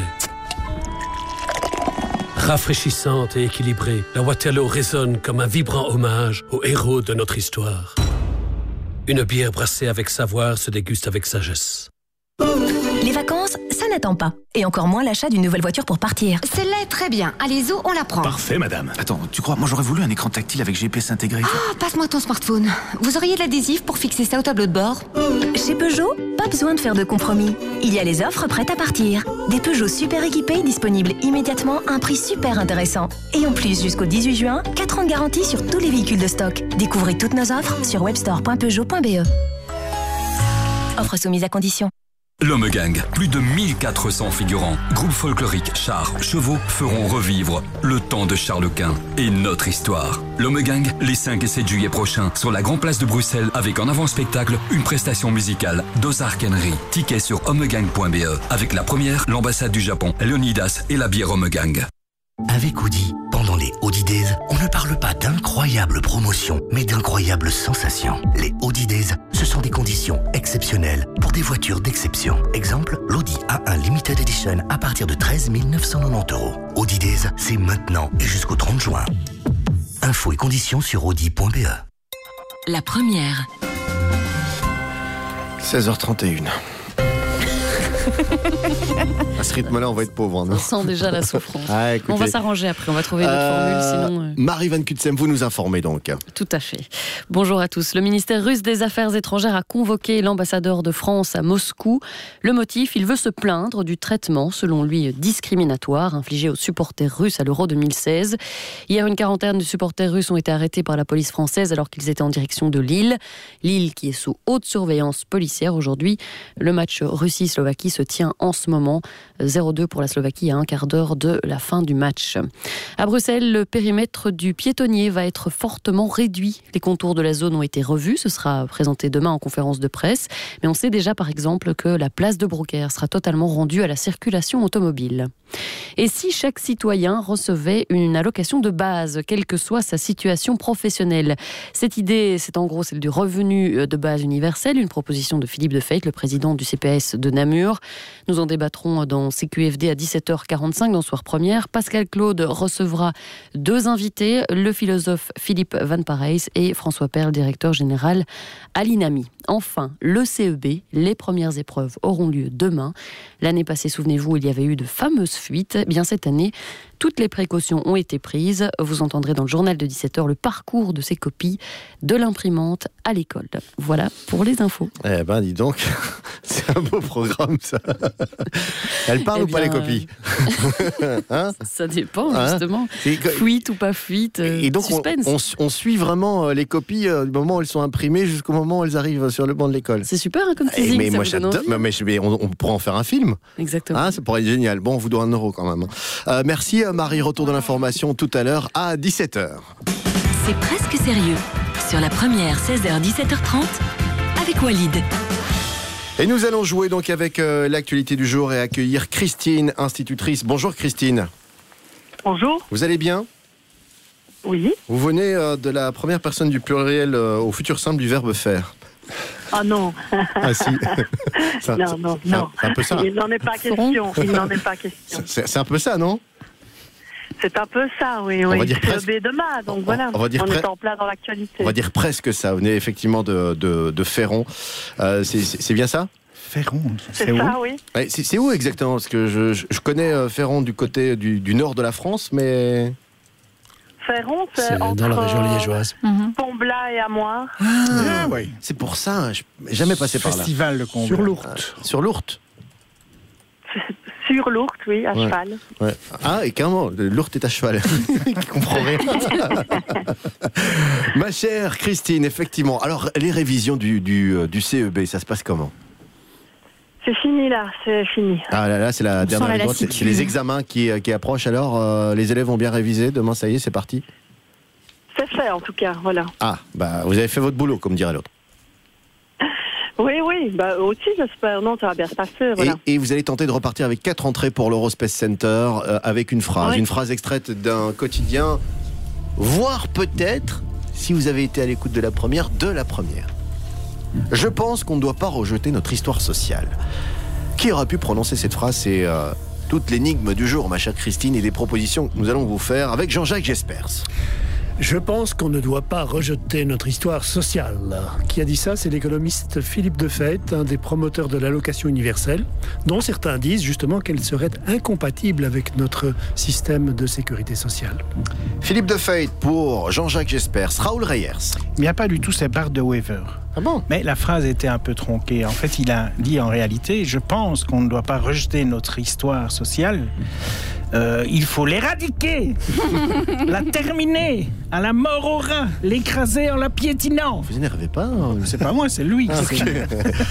Rafraîchissante et équilibrée, la Waterloo résonne comme un vibrant hommage aux héros de notre histoire. Une bière brassée avec savoir se déguste avec sagesse. Les vacances, ça n'attend pas. Et encore moins l'achat d'une nouvelle voiture pour partir. Celle-là est très bien. Allez, Zo, on la prend. Parfait, madame. Attends, tu crois, moi j'aurais voulu un écran tactile avec G P S intégré. Ah, passe-moi ton smartphone. Vous auriez de l'adhésif pour fixer ça au tableau de bord? Chez Peugeot, pas besoin de faire de compromis. Il y a les offres prêtes à partir. Des Peugeot super équipés disponibles immédiatement à un prix super intéressant. Et en plus, jusqu'au dix-huit juin, quatre ans de garantie sur tous les véhicules de stock. Découvrez toutes nos offres sur webstore point peugeot point b e. Offre soumise à condition. L'Homme Gang, plus de mille quatre cents figurants, groupes folkloriques, chars, chevaux feront revivre le temps de Charles Quint et notre histoire. L'Homme Gang, les cinq et sept juillet prochains, sur la Grande Place de Bruxelles, avec en avant-spectacle une prestation musicale d'Ozark Henry. Tickets sur homegang point b e, avec la première, l'ambassade du Japon, Leonidas et la bière Homme Gang. Avec Audi, pendant les Audi Days, on ne parle pas d'incroyables promotions, mais d'incroyables sensations. Les Audi Days, ce sont des conditions exceptionnelles pour des voitures d'exception. Exemple, l'Audi A un Limited Edition à partir de treize mille neuf cent quatre-vingt-dix euros. Audi Days, c'est maintenant et jusqu'au trente juin. Infos et conditions sur audi point b e. La première. seize heures trente et une. À ce rythme-là, on va être pauvre. On sent déjà la souffrance. Ah, on va s'arranger après, on va trouver d'autres euh, formules. Sinon, euh... Marie Van Kutsem, vous nous informez donc. Tout à fait. Bonjour à tous. Le ministère russe des Affaires étrangères a convoqué l'ambassadeur de France à Moscou. Le motif, il veut se plaindre du traitement, selon lui, discriminatoire infligé aux supporters russes à l'Euro deux mille seize. Hier, une quarantaine de supporters russes ont été arrêtés par la police française alors qu'ils étaient en direction de Lille. Lille qui est sous haute surveillance policière aujourd'hui. Le match Russie-Slovaquie se tient en ce moment. zéro deux pour la Slovaquie à un quart d'heure de la fin du match. À Bruxelles, le périmètre du piétonnier va être fortement réduit. Les contours de la zone ont été revus. Ce sera présenté demain en conférence de presse. Mais on sait déjà, par exemple, que la place de Brouckère sera totalement rendue à la circulation automobile. Et si chaque citoyen recevait une allocation de base, quelle que soit sa situation professionnelle? Cette idée, c'est en gros celle du revenu de base universel, une proposition de Philippe Defeit, le président du C P S de Namur. Nous en débattrons dans C Q F D à dix-sept heures quarante-cinq dans Soir Première. Pascal Claude recevra deux invités, le philosophe Philippe Van Parijs et François Perle, directeur général à l'INAMI. Enfin, le C E B, les premières épreuves auront lieu demain. L'année passée, souvenez-vous, il y avait eu de fameuses fuites. Eh bien, cette année, toutes les précautions ont été prises. Vous entendrez dans le journal de dix-sept heures le parcours de ces copies de l'imprimante à l'école. Voilà pour les infos. Eh ben, dis donc, c'est un beau programme, ça. Elles parlent eh ou bien, pas les copies hein Ça dépend, justement. Hein fuite ou pas fuite, et donc suspense. On, on, on suit vraiment les copies du moment où elles sont imprimées jusqu'au moment où elles arrivent sur le banc de l'école. C'est super hein, comme teasing, mais ça moi, vous donne envie. Mais, mais on, on pourrait en faire un film. Exactement. Hein, ça pourrait être génial. Bon, on vous doit un euro quand même. Euh, merci Marie, retour de l'information tout à l'heure à dix-sept heures. C'est presque sérieux. Sur la première, seize heures dix-sept heures trente, avec Walid. Et nous allons jouer donc avec euh, l'actualité du jour et accueillir Christine, institutrice. Bonjour Christine. Bonjour. Vous allez bien? Oui. Vous venez euh, de la première personne du pluriel euh, au futur simple du verbe faire. Ah non. Ah si. ça, non, non, non. C'est un peu ça. Il n'en est pas question. Il n'en est pas question. C'est, c'est un peu ça, non? C'est un peu ça, oui. On oui. va dire c'est presque... le B de ma, donc on, voilà. On, va dire on pre... est en plein dans l'actualité. On va dire presque ça. Vous venez effectivement de, de, de Féron. Euh, c'est, c'est, c'est bien ça? Féron, c'est, c'est ça, où oui. C'est, c'est où exactement? Parce que je, je, je connais Féron du côté du, du nord de la France, mais... Féron, c'est, c'est entre dans la région liégeoise. Mm-hmm. Pont-Blas et Amoir. Ah, ah oui. C'est pour ça, je n'ai jamais passé par là. Festival de Comblain. Sur l'Ourthe. Ah, sur l'Ourthe. Sur l'Ourthe, oui, à ouais. cheval. Ouais. Ah, et carrément, l'Ourthe est à cheval. Qui comprend rien. Ma chère Christine, effectivement. Alors, les révisions du, du, du C E B, ça se passe comment? C'est fini là, c'est fini. Ah là là, c'est la On dernière la droite. C'est, c'est les examens qui, qui approchent. Alors, euh, les élèves ont bien révisé. Demain, ça y est, c'est parti. C'est fait en tout cas, voilà. Ah, bah vous avez fait votre boulot, comme dirait l'autre. Oui, oui, bah aussi j'espère. Non, ça va bien se passer, voilà. Et, et vous allez tenter de repartir avec quatre entrées pour l'Eurospace Center euh, avec une phrase, oui. une phrase extraite d'un quotidien, voire peut-être, si vous avez été à l'écoute de la première, de la première. Je pense qu'on ne doit pas rejeter notre histoire sociale. Qui aura pu prononcer cette phrase? C'est euh, toute l'énigme du jour, ma chère Christine, et des propositions que nous allons vous faire avec Jean-Jacques Jespers. Je pense qu'on ne doit pas rejeter notre histoire sociale. Qui a dit ça? C'est l'économiste Philippe Defeit, un des promoteurs de l'allocation universelle, dont certains disent justement qu'elle serait incompatible avec notre système de sécurité sociale. Philippe Defeit pour Jean-Jacques Jespers. Raoul Reyers. Il n'y a pas du tout ces barres de Weaver. Ah bon? Mais la phrase était un peu tronquée. En fait, il a dit en réalité, je pense qu'on ne doit pas rejeter notre histoire sociale. Euh, il faut l'éradiquer, la terminer, à la mort au rat, l'écraser en la piétinant. Vous n'énervez pas hein? C'est pas moi, c'est lui. Ah, okay.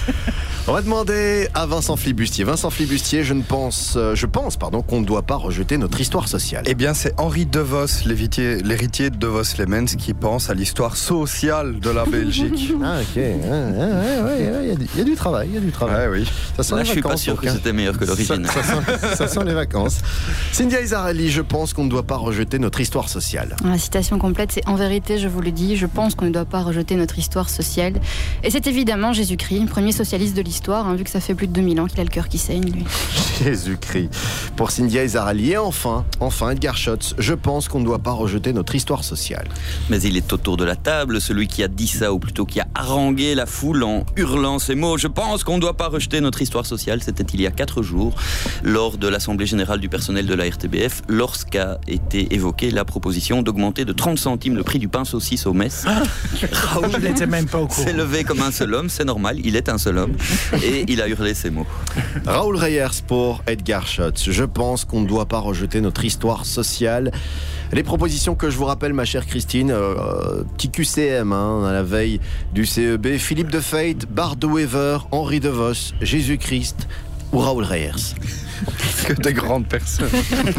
On va demander à Vincent Flibustier. Vincent Flibustier, je ne pense, euh, je pense, pardon, qu'on ne doit pas rejeter notre histoire sociale. Eh bien, c'est Henri De Vos, l'héritier, l'héritier de De Vos Lemmens, qui pense à l'histoire sociale de la Belgique. Ah ok, il ouais, ouais, ouais, ouais, y, y a du travail, il y a du travail. Ouais, oui. Ça sent Là, les je suis vacances, pas sûr donc, que hein. c'était meilleur que l'origine. Ça, ça, sent, ça sent les vacances. Cynthia Izarelli, je pense qu'on ne doit pas rejeter notre histoire sociale. La citation complète, c'est « En vérité, je vous le dis, je pense qu'on ne doit pas rejeter notre histoire sociale. » Et c'est évidemment Jésus-Christ, premier socialiste de l'histoire, hein, vu que ça fait plus de deux mille ans qu'il a le cœur qui saigne, lui. Jésus-Christ. Pour Cynthia Izarelli. Et enfin, enfin, Edgar Schotz, je pense qu'on ne doit pas rejeter notre histoire sociale. Mais il est autour de la table, celui qui a dit ça, ou plutôt qui a harangué la foule en hurlant ces mots. Je pense qu'on ne doit pas rejeter notre histoire sociale. C'était il y a quatre jours, lors de l'Assemblée générale du personnel de la R T B F, lorsqu'a été évoquée la proposition d'augmenter de trente centimes le prix du pain saucisse au Metz. Ah, Raoul n'était même pas au courant. S'est levé comme un seul homme, c'est normal, il est un seul homme. Et il a hurlé ces mots. Raoul Reyers pour Edgar Schotz. Je pense qu'on ne doit pas rejeter notre histoire sociale. Les propositions que je vous rappelle, ma chère Christine, euh, petit Q C M, hein, à la veille du C E B, Philippe Defeit, Bart de Weaver, Henri De Vos, Jésus-Christ ou Raoul Reyers. Que des grandes personnes.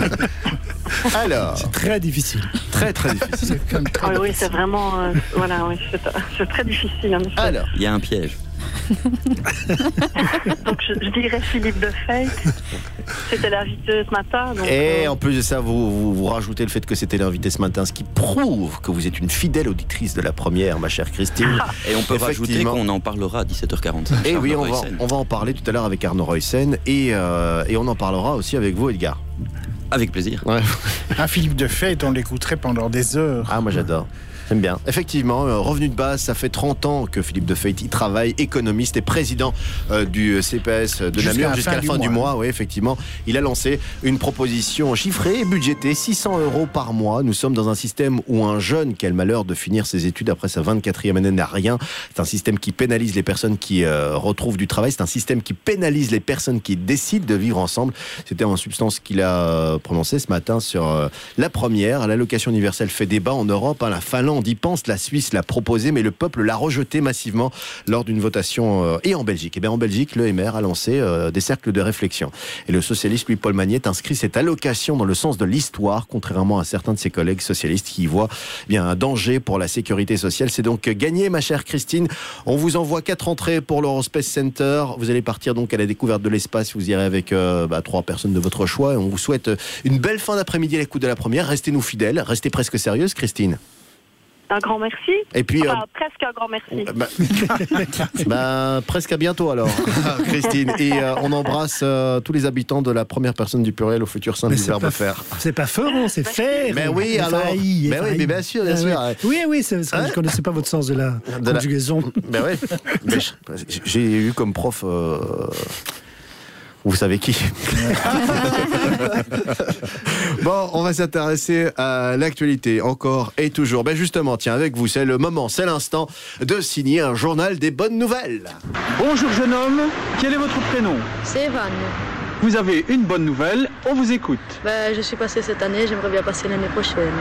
Alors, c'est très difficile. Très très difficile. Oui, oui, c'est vraiment, euh, voilà, oui, c'est, c'est très difficile. En effet. Alors, il y a un piège. Donc je, je dirais Philippe Defeit. C'était l'invité ce matin. Donc, et euh... en plus de ça, vous, vous, vous rajoutez le fait que c'était l'invité ce matin, ce qui prouve que vous êtes une fidèle auditrice de la première, ma chère Christine. Et on peut rajouter qu'on en parlera à dix-sept heures quarante-cinq. Et oui, on va, on va en parler tout à l'heure avec Arnaud Reussen et, euh, et on en parlera aussi avec vous, Edgar. Avec plaisir. Ouais. Un Philippe Defeit, on l'écouterait pendant des heures. Ah, moi j'adore. J'aime bien. Effectivement, euh, revenu de base, ça fait trente ans que Philippe Defeit y travaille, économiste et président euh, du C P S de Namur jusqu'à la fin, fin du mois. mois. Oui, effectivement, il a lancé une proposition chiffrée et budgétée, six cents euros par mois. Nous sommes dans un système où un jeune qui a le malheur de finir ses études après sa vingt-quatrième année n'a rien. C'est un système qui pénalise les personnes qui euh, retrouvent du travail. C'est un système qui pénalise les personnes qui décident de vivre ensemble. C'était en substance qu'il a euh, prononcé ce matin sur euh, la première. L'allocation universelle fait débat en Europe. Hein, la Finlande y pense, la Suisse l'a proposé, mais le peuple l'a rejeté massivement lors d'une votation. Euh, et en Belgique, et bien en Belgique, l'E M R a lancé euh, des cercles de réflexion. Et le socialiste Louis-Paul Magnette inscrit cette allocation dans le sens de l'histoire, contrairement à certains de ses collègues socialistes qui y voient bien un danger pour la sécurité sociale. C'est donc gagné, ma chère Christine. On vous envoie quatre entrées pour l'Eurospace Center. Vous allez partir donc à la découverte de l'espace. Vous irez avec euh, bah, trois personnes de votre choix. Et on vous souhaite une belle fin d'après-midi à l'écoute de la première. Restez-nous fidèles, restez presque sérieuse, Christine. Un grand merci. Et puis, enfin, euh, presque un grand merci. Bah, bah, presque à bientôt alors, Christine. Et euh, on embrasse euh, tous les habitants de la première personne du pluriel au futur simple du verbe faire. C'est pas Ferrand, c'est faire. Mais oui, F alors. A I, mais oui, mais bien sûr, bien sûr. Ah, oui, oui, oui c'est, ça, hein? Je connaissais pas votre sens de la de conjugaison. La... Ben oui. Mais j'ai eu comme prof. Euh... Vous savez qui? Bon, on va s'intéresser à l'actualité encore et toujours. Ben justement, tiens, avec vous, c'est le moment, c'est l'instant de signer un journal des bonnes nouvelles. Bonjour jeune homme, quel est votre prénom? C'est Evan. Vous avez une bonne nouvelle, on vous écoute. Ben, je suis passé cette année, j'aimerais bien passer l'année prochaine.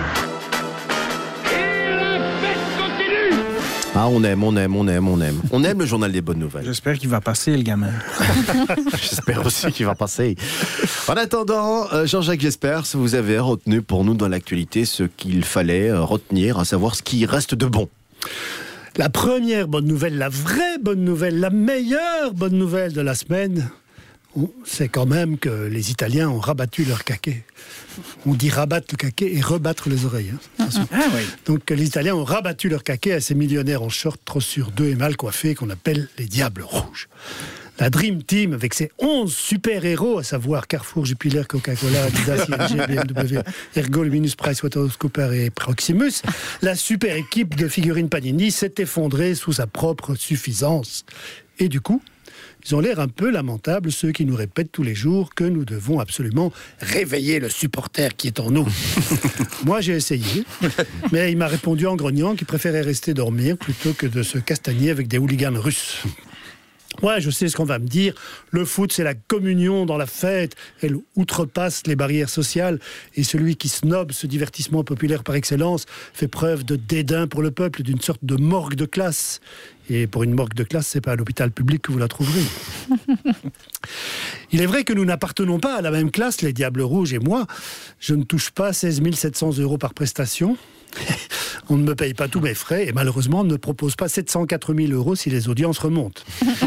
Ah, on aime, on aime, on aime, on aime. On aime le journal des bonnes nouvelles. J'espère qu'il va passer, le gamin. J'espère aussi qu'il va passer. En attendant, Jean-Jacques Jespers, vous avez retenu pour nous dans l'actualité ce qu'il fallait retenir, à savoir ce qui reste de bon. La première bonne nouvelle, la vraie bonne nouvelle, la meilleure bonne nouvelle de la semaine, on sait quand même que les Italiens ont rabattu leur caquet. On dit rabattre le caquet et rebattre les oreilles. Hein. Ah, oui. Donc les Italiens ont rabattu leur caquet à ces millionnaires en short trop sur deux et mal coiffés qu'on appelle les Diables Rouges. La Dream Team, avec ses onze super-héros, à savoir Carrefour, Jupiler, Coca-Cola, Adidas, I N G, B M W, Ergo, Luminus, PricewaterhouseCoopers et Proximus, la super équipe de figurines Panini s'est effondrée sous sa propre suffisance. Et du coup, ils ont l'air un peu lamentables, ceux qui nous répètent tous les jours que nous devons absolument réveiller le supporter qui est en nous. Moi, j'ai essayé, mais il m'a répondu en grognant qu'il préférait rester dormir plutôt que de se castagner avec des hooligans russes. Ouais, je sais ce qu'on va me dire. Le foot, c'est la communion dans la fête. Elle outrepasse les barrières sociales. Et celui qui snobe ce divertissement populaire par excellence fait preuve de dédain pour le peuple, d'une sorte de morgue de classe. Et pour une morgue de classe, c'est pas à l'hôpital public que vous la trouverez. Il est vrai que nous n'appartenons pas à la même classe, les Diables Rouges et moi. Je ne touche pas seize mille sept cents euros par prestation. On ne me paye pas tous mes frais et malheureusement on ne me propose pas sept cent quatre mille euros si les audiences remontent.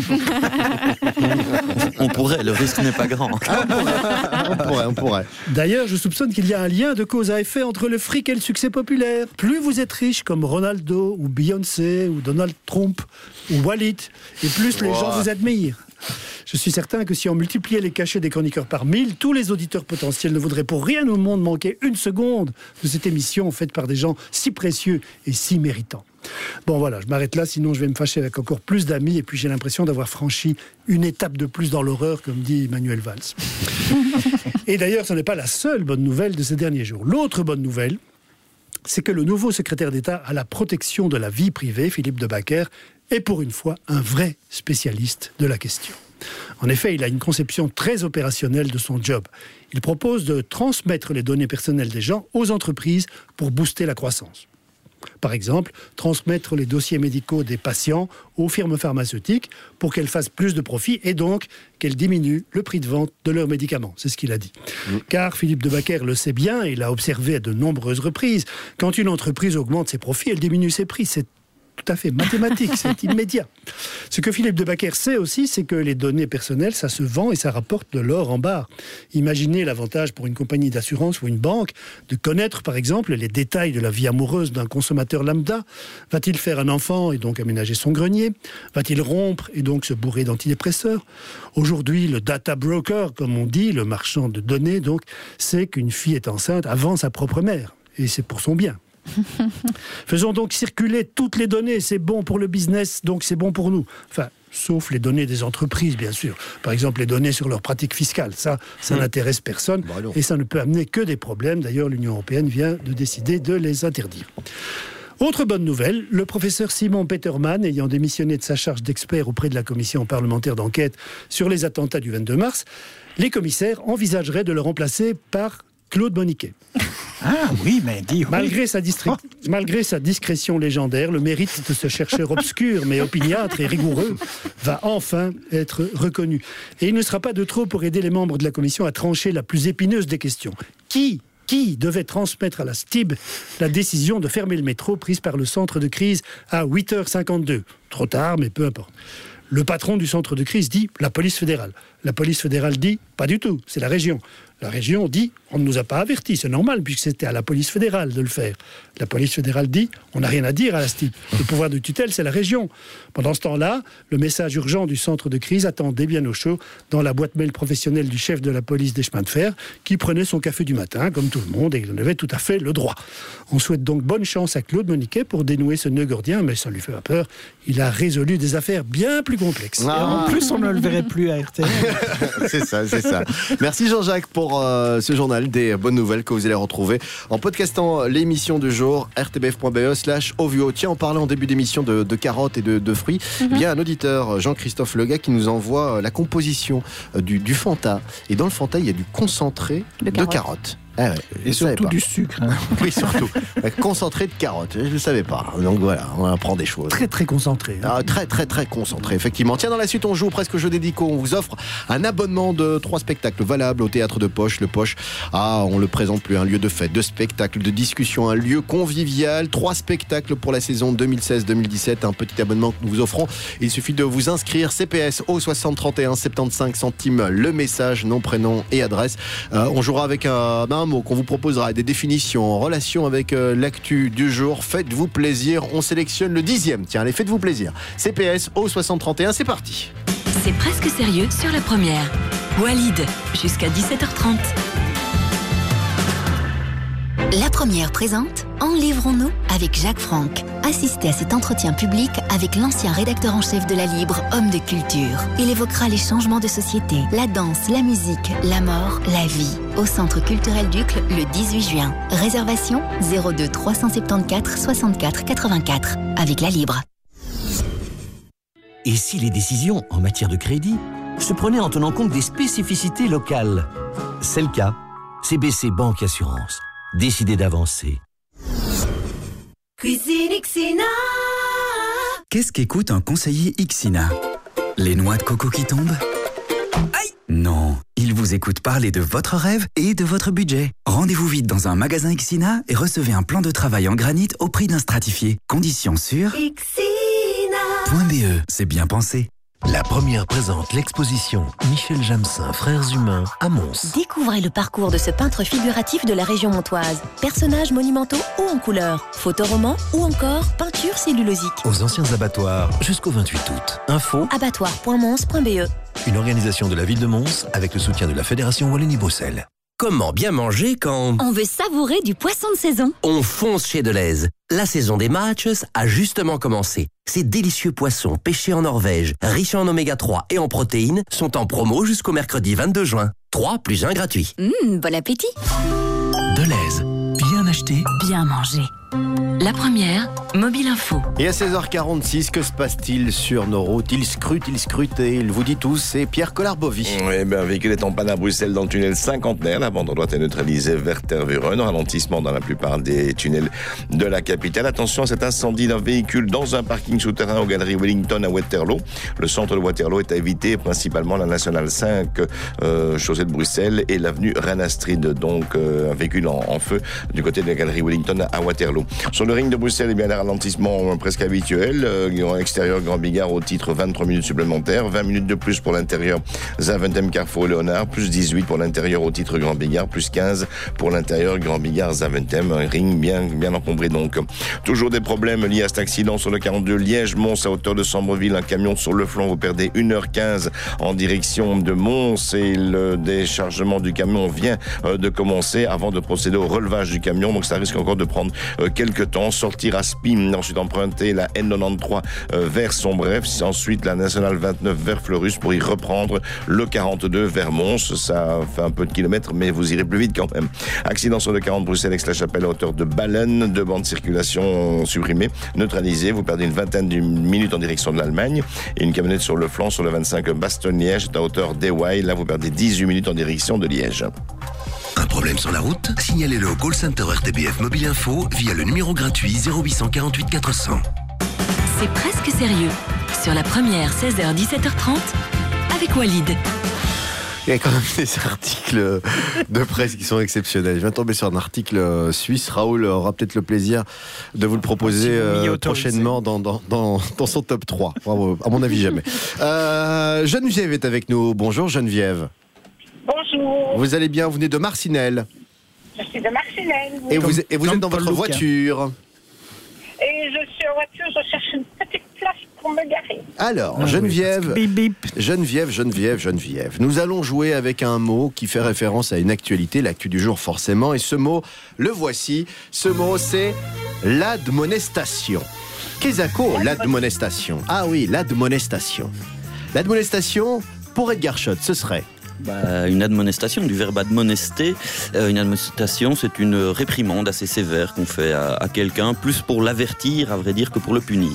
On pourrait, le risque n'est pas grand. Ah, on, pourrait, on pourrait, on pourrait. D'ailleurs, je soupçonne qu'il y a un lien de cause à effet entre le fric et le succès populaire. Plus vous êtes riche comme Ronaldo ou Beyoncé ou Donald Trump ou Walid, et plus les wow. gens vous admirent. Je suis certain que si on multipliait les cachets des chroniqueurs par mille, tous les auditeurs potentiels ne voudraient pour rien au monde manquer une seconde de cette émission faite par des gens si précieux et si méritants. Bon voilà, je m'arrête là, sinon je vais me fâcher avec encore plus d'amis et puis j'ai l'impression d'avoir franchi une étape de plus dans l'horreur, comme dit Manuel Valls. Et d'ailleurs, ce n'est pas la seule bonne nouvelle de ces derniers jours. L'autre bonne nouvelle, c'est que le nouveau secrétaire d'État à la protection de la vie privée, Philippe de Backer, est pour une fois un vrai spécialiste de la question. En effet, il a une conception très opérationnelle de son job. Il propose de transmettre les données personnelles des gens aux entreprises pour booster la croissance. Par exemple, transmettre les dossiers médicaux des patients aux firmes pharmaceutiques pour qu'elles fassent plus de profit et donc qu'elles diminuent le prix de vente de leurs médicaments. C'est ce qu'il a dit. Mmh. Car Philippe de Backer le sait bien, il l'a observé à de nombreuses reprises. Quand une entreprise augmente ses profits, elle diminue ses prix. C'est tout à fait mathématique, c'est immédiat. Ce que Philippe de Backer sait aussi, c'est que les données personnelles, ça se vend et ça rapporte de l'or en barre. Imaginez l'avantage pour une compagnie d'assurance ou une banque de connaître, par exemple, les détails de la vie amoureuse d'un consommateur lambda. Va-t-il faire un enfant et donc aménager son grenier ? Va-t-il rompre et donc se bourrer d'antidépresseurs ? Aujourd'hui, le data broker, comme on dit, le marchand de données, donc, sait qu'une fille est enceinte avant sa propre mère. Et c'est pour son bien. Faisons donc circuler toutes les données, c'est bon pour le business, donc c'est bon pour nous. Enfin, sauf les données des entreprises, bien sûr. Par exemple, les données sur leurs pratiques fiscales. Ça, ça mmh. n'intéresse personne bah et ça ne peut amener que des problèmes. D'ailleurs, l'Union européenne vient de décider de les interdire. Autre bonne nouvelle, le professeur Simon Peterman, ayant démissionné de sa charge d'expert auprès de la commission parlementaire d'enquête sur les attentats du vingt-deux mars, les commissaires envisageraient de le remplacer par Claude Moniquet. Ah oui, mais dis oui. Malgré sa, distri- Malgré sa discrétion légendaire, le mérite de ce chercheur obscur mais opiniâtre et rigoureux va enfin être reconnu. Et il ne sera pas de trop pour aider les membres de la commission à trancher la plus épineuse des questions. Qui Qui devait transmettre à la S T I B la décision de fermer le métro prise par le centre de crise à huit heures cinquante-deux ? Trop tard, mais peu importe. Le patron du centre de crise dit la police fédérale. La police fédérale dit pas du tout, c'est la région. La région dit on ne nous a pas avertis, c'est normal puisque c'était à la police fédérale de le faire. La police fédérale dit on n'a rien à dire à la S T I B. Le pouvoir de tutelle, c'est la région. Pendant ce temps-là, le message urgent du centre de crise attendait bien au chaud dans la boîte mail professionnelle du chef de la police des chemins de fer qui prenait son café du matin, comme tout le monde, et il en avait tout à fait le droit. On souhaite donc bonne chance à Claude Moniquet pour dénouer ce nœud gordien, mais ça ne lui fait pas peur. Il a résolu des affaires bien plus complexes. Ah. En plus, on ne le verrait plus à R T L. C'est ça, c'est ça. Merci Jean-Jacques pour euh, ce journal des bonnes nouvelles que vous allez retrouver en podcastant l'émission du jour r t b f point b e slash ovio. Tiens, on parlait en début d'émission de, de carottes et de, de fruits. Mm-hmm. Il y a un auditeur, Jean-Christophe Lega, qui nous envoie la composition du, du Fanta. Et dans le Fanta, il y a du concentré de, de carottes. Ah ouais, Et surtout du sucre. Hein. Oui, surtout. Concentré de carottes, je ne le savais pas. Donc voilà, on apprend des choses. Très très concentré. Hein. Ah, très très très concentré, effectivement. Tiens, dans la suite, on joue presque au jeu des dico. On vous offre un abonnement de trois spectacles valables au Théâtre de Poche. Le Poche, ah, on le présente plus, un lieu de fête, de spectacle, de discussion, un lieu convivial. Trois spectacles pour la saison deux mille seize deux mille dix-sept. Un petit abonnement que nous vous offrons. Il suffit de vous inscrire. C P S au soixante trente et un, soixante-quinze centimes le message, nom, prénom et adresse. Euh, on jouera avec un, un mot qu'on vous proposera, des définitions en relation avec euh, l'actu du jour. Faites-vous plaisir. On sélectionne le dixième. Tiens, allez, faites-vous plaisir. C P S au soixante trente et un, c'est parti. C'est presque sérieux sur la première. Walid, jusqu'à dix-sept heures trente. La première présente Enlivrons-nous avec Jacques Franck. Assistez à cet entretien public avec l'ancien rédacteur en chef de La Libre, homme de culture. Il évoquera les changements de société, la danse, la musique, la mort, la vie. Au Centre culturel d'Uccle le dix-huit juin. Réservation zéro deux trois cent soixante-quatorze soixante-quatre quatre-vingt-quatre. Avec La Libre. Et si les décisions en matière de crédit se prenaient en tenant compte des spécificités locales? C'est le cas. C B C Banque Assurance. Décidez d'avancer. Cuisine Ixina. Qu'est-ce qu'écoute un conseiller Ixina? Les noix de coco qui tombent? Aïe! Non, il vous écoute parler de votre rêve et de votre budget. Rendez-vous vite dans un magasin Ixina et recevez un plan de travail en granit au prix d'un stratifié. Conditions sur Ixina. .be, c'est bien pensé. La première présente l'exposition Michel Jamsin, Frères Humains, à Mons. Découvrez le parcours de ce peintre figuratif de la région montoise. Personnages monumentaux ou en couleur, photoromans ou encore peinture cellulosique. Aux anciens abattoirs jusqu'au vingt-huit août. Info abattoir point mons point be. Une organisation de la ville de Mons avec le soutien de la Fédération Wallonie-Bruxelles. Comment bien manger quand On veut savourer du poisson de saison. On fonce chez Deleuze. La saison des matchs a justement commencé. Ces délicieux poissons pêchés en Norvège, riches en oméga trois et en protéines, sont en promo jusqu'au mercredi vingt-deux juin. trois plus un gratuit. Mmh, bon appétit. Deleuze. Bien acheté, bien mangé. La première, Mobile Info. Et à seize heures quarante-six, que se passe-t-il sur nos routes? Il scrute, il scrute et il vous dit tous, c'est Pierre Collard-Bovy. Oui, ben, un véhicule est en panne à Bruxelles dans le tunnel cinquantenaire. La bande droite est neutralisée vers Tervuren. Ralentissement dans la plupart des tunnels de la capitale. Attention à cet incendie d'un véhicule dans un parking souterrain aux Galeries Wellington à Waterloo. Le centre de Waterloo est à éviter, principalement la Nationale cinq, euh, chaussée de Bruxelles et l'avenue Reine-Astrid. Donc euh, un véhicule en, en feu du côté de la Galerie Wellington à Waterloo. Sur le ring de Bruxelles, eh bien, les ralentissements presque habituels. Euh, en extérieur, Grand Bigard au titre vingt-trois minutes supplémentaires. vingt minutes de plus pour l'intérieur Zaventem, Carrefour, Léonard. Plus dix-huit pour l'intérieur au titre Grand Bigard. Plus quinze pour l'intérieur Grand Bigard, Zaventem. Un ring bien, bien encombré donc. Toujours des problèmes liés à cet accident sur le quarante-deux Liège-Mons à hauteur de Sambreville. Un camion sur le flanc. Vous perdez une heure quinze en direction de Mons et le déchargement du camion vient euh, de commencer avant de procéder au relevage du camion. Donc ça risque encore de prendre euh, quelques temps. Sortir à Spin, ensuite emprunter la N quatre-vingt-treize euh, vers Sombref, ensuite la Nationale vingt-neuf vers Fleurus pour y reprendre le quarante-deux vers Mons. Ça fait un peu de kilomètres, mais vous irez plus vite quand même. Accident sur le quarante Bruxelles-Aix-la-Chapelle à hauteur de Balen, deux bandes de circulation supprimées, neutralisées. Vous perdez une vingtaine de minutes en direction de l'Allemagne et une camionnette sur le flanc sur le vingt-cinq Bastogne-Liège à hauteur d'Eway. Là, vous perdez dix-huit minutes en direction de Liège. Un problème sur la route? Signalez-le au call center R T B F Mobile Info via le numéro gratuit zéro huit quarante-huit quatre cents. C'est presque sérieux. Sur la première, seize heures dix-sept heures trente, avec Walid. Il y a quand même des articles de presse qui sont exceptionnels. Je viens de tomber sur un article suisse. Raoul aura peut-être le plaisir de vous le proposer euh, prochainement dans, dans, dans, dans son top trois. Bravo, à mon avis, jamais. Euh, Geneviève est avec nous. Bonjour Geneviève. Bonjour. Vous allez bien? Vous venez de Marcinelle. Je suis de Marcinelle. Et vous, et vous êtes dans votre voiture. Et je suis en voiture, je cherche une petite place pour me garer. Alors, Ah Geneviève, oui, bip, bip. Geneviève, Geneviève, Geneviève. Nous allons jouer avec un mot qui fait référence à une actualité, l'actu du jour forcément. Et ce mot, le voici. Ce mot, c'est l'admonestation. Qu'est-ce que l'admonestation? Ah oui, l'admonestation. L'admonestation, pour Edgar Schott, ce serait... Bah, une admonestation, du verbe admonester. Euh, une admonestation, c'est une réprimande assez sévère qu'on fait à, à quelqu'un, plus pour l'avertir, à vrai dire, que pour le punir.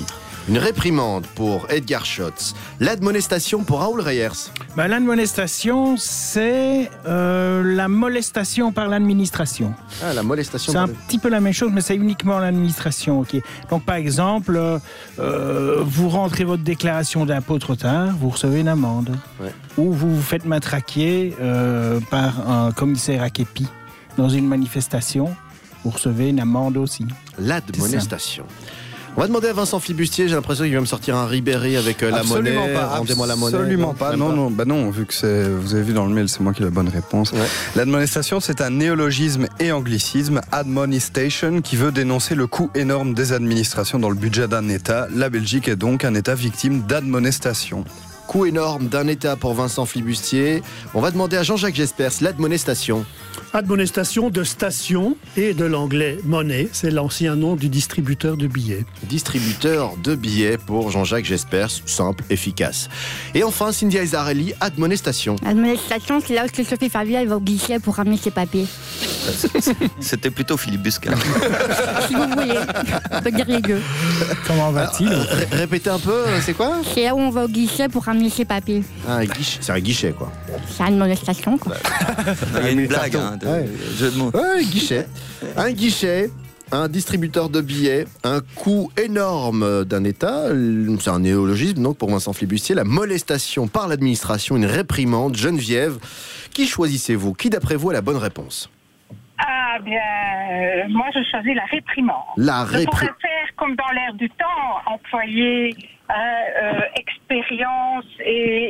une réprimande pour Edgar Schotz, l'admonestation pour Raoul Reyers. Bah, l'admonestation, c'est euh, la molestation par l'administration. Ah, la molestation. C'est par un le... petit peu la même chose, mais c'est uniquement l'administration. Okay. Donc, par exemple, euh, vous rentrez votre déclaration d'impôt trop tard, vous recevez une amende. Ouais. Ou vous vous faites matraquer euh, par un commissaire à képi dans une manifestation, vous recevez une amende aussi. L'admonestation. On va demander à Vincent Flibustier, j'ai l'impression qu'il va me sortir un Ribéry avec euh, la absolument monnaie. Pas, Rendez-moi la monnaie. Absolument pas. Non, non, bah non, vu que c'est, vous avez vu dans le mail, c'est moi qui ai la bonne réponse. Ouais. L'admonestation, c'est un néologisme et anglicisme, admonestation, qui veut dénoncer le coût énorme des administrations dans le budget d'un État. La Belgique est donc un État victime d'admonestation. Coût énorme d'un État pour Vincent Flibustier. On va demander à Jean-Jacques Jespers, l'admonestation. Admonestation de station et de l'anglais monnaie, c'est l'ancien nom du distributeur de billets. Distributeur de billets pour Jean-Jacques Jespers, simple, efficace. Et enfin, Cynthia Isarelli, admonestation. Admonestation, c'est là où Sophie Fabien va au guichet pour ramener ses papiers. C'était plutôt Philippe Busquin. Si vous voulez, on peut dire les deux. Comment va-t-il? Alors, r- Répétez un peu, c'est quoi? C'est là où on va au guichet pour ramener ses papiers. Ah, un guichet, c'est un guichet, quoi. C'est une admonestation, quoi. Il y a une blague, hein, de ouais. jeu de mots. Ouais, guichet. Un guichet, un distributeur de billets, un coût énorme d'un État. C'est un néologisme, donc, pour Vincent Flibustier. La molestation par l'administration, une réprimande. Geneviève, qui choisissez-vous? Qui, d'après vous, a la bonne réponse? Ah bien, euh, moi je choisis la réprimande. La Je pourrais réprimande. faire comme dans l'air du temps, employer euh, euh, expérience et,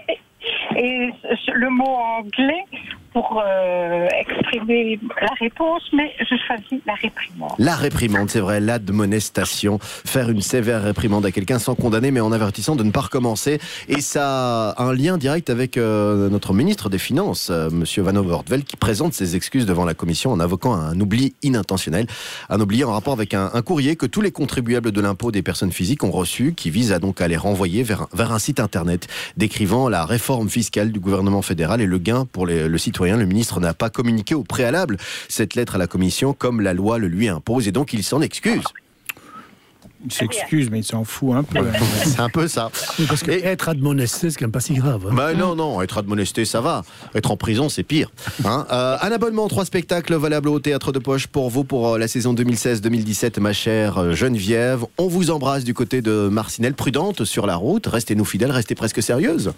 et le mot anglais pour euh, exprimer la réponse, mais je choisis la réprimande. La réprimande, c'est vrai, l'admonestation. Faire une sévère réprimande à quelqu'un sans condamner, mais en avertissant de ne pas recommencer. Et ça a un lien direct avec euh, notre ministre des Finances, euh, Monsieur Van Overtveld, qui présente ses excuses devant la commission en invoquant un oubli inintentionnel. Un oubli en rapport avec un, un courrier que tous les contribuables de l'impôt des personnes physiques ont reçu, qui vise à donc à les renvoyer vers, vers un site internet décrivant la réforme fiscale du gouvernement fédéral et le gain pour les, le citoyen. Le ministre n'a pas communiqué au préalable cette lettre à la commission comme la loi le lui impose et donc il s'en excuse. Il s'excuse, mais il s'en fout un peu. C'est un peu ça. Oui, parce que et... être admonesté, c'est quand même pas si grave. Hein. Bah non, non, être admonesté, ça va. Être en prison, c'est pire. Hein euh, un abonnement, trois spectacles valables au Théâtre de Poche pour vous pour euh, la saison deux mille seize deux mille dix-sept, ma chère euh, Geneviève. On vous embrasse du côté de Marcinelle, prudente sur la route. Restez-nous fidèles, restez presque sérieuse.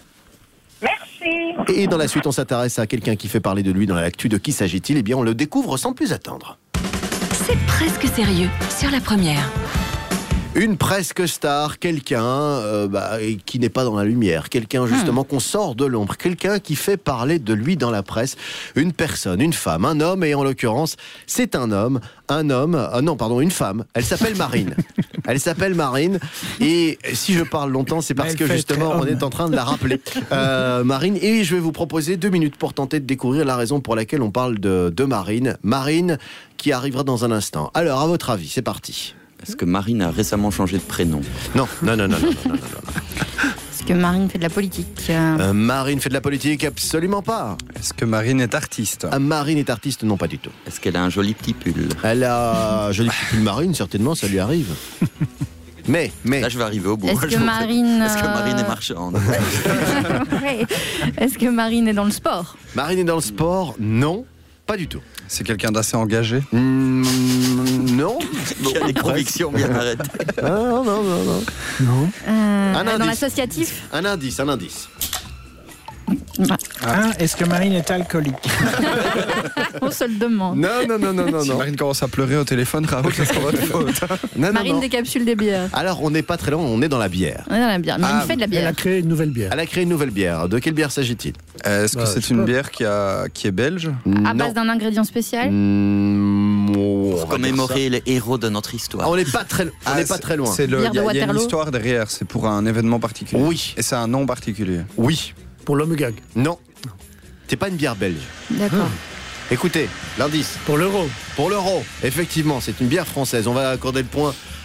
Merci. Et dans la suite, on s'intéresse à quelqu'un qui fait parler de lui dans l'actu. De qui s'agit-il? Eh bien, on le découvre sans plus attendre. C'est presque sérieux sur la première. Une presque star, quelqu'un euh, bah, qui n'est pas dans la lumière, quelqu'un justement hmm. qu'on sort de l'ombre, quelqu'un qui fait parler de lui dans la presse, une personne, une femme, un homme, et en l'occurrence, c'est un homme, un homme, euh, non pardon, une femme, elle s'appelle Marine. Elle s'appelle Marine, et si je parle longtemps, c'est parce que justement, on est en train de la rappeler. Euh, Marine, et je vais vous proposer deux minutes pour tenter de découvrir la raison pour laquelle on parle de, de Marine. Marine, qui arrivera dans un instant. Alors, à votre avis, c'est parti. Est-ce que Marine a récemment changé de prénom? Non, non, non, non, non, non, non, non. Est-ce que Marine fait de la politique? euh, Marine fait de la politique? Absolument pas. Est-ce que Marine est artiste? euh, Marine est artiste? Non, pas du tout. Est-ce qu'elle a un joli petit pull? Elle a un joli petit pull Marine, certainement, ça lui arrive. Mais, mais... Là, je vais arriver au bout. Est-ce que Marine... Est-ce que Marine est marchande? Ouais. Est-ce que Marine est dans le sport? Marine est dans le sport? Non, pas du tout. C'est quelqu'un d'assez engagé? mmh, Non. Qui a des convictions bien arrêtées. Ah, non, non, non, non. Non. Euh, Un dans indice. l'associatif? Un indice, un indice. Ah, est-ce que Marine est alcoolique? On se le demande. Non, non, non, non, non. Si non. Marine commence à pleurer au téléphone, Raoul, ça sera votre faute. Non, Marine non, non. décapsule des bières. Alors, on n'est pas très loin, on est dans la bière. On est dans la bière. Marine Ah, fait de la Elle bière. a créé une nouvelle bière. Elle a créé une nouvelle bière. De quelle bière s'agit-il? Est-ce que Bah, c'est je sais une pas. bière qui, a, qui est belge? À base d'un ingrédient spécial? Mmh, on va Pour dire commémorer les héros de notre ça. histoire. Ah, on n'est pas très, on Ah, n'est pas c'est- très loin. C'est le, Bière il y, de a- il y a une Waterloo. histoire derrière, c'est pour un événement particulier. Oui, Et c'est un nom particulier. oui, Pour l'homme gag. non. C'est pas une bière belge. D'accord. Écoutez, l'indice. Pour l'euro. Pour l'euro, effectivement, c'est une bière française. On va accorder le point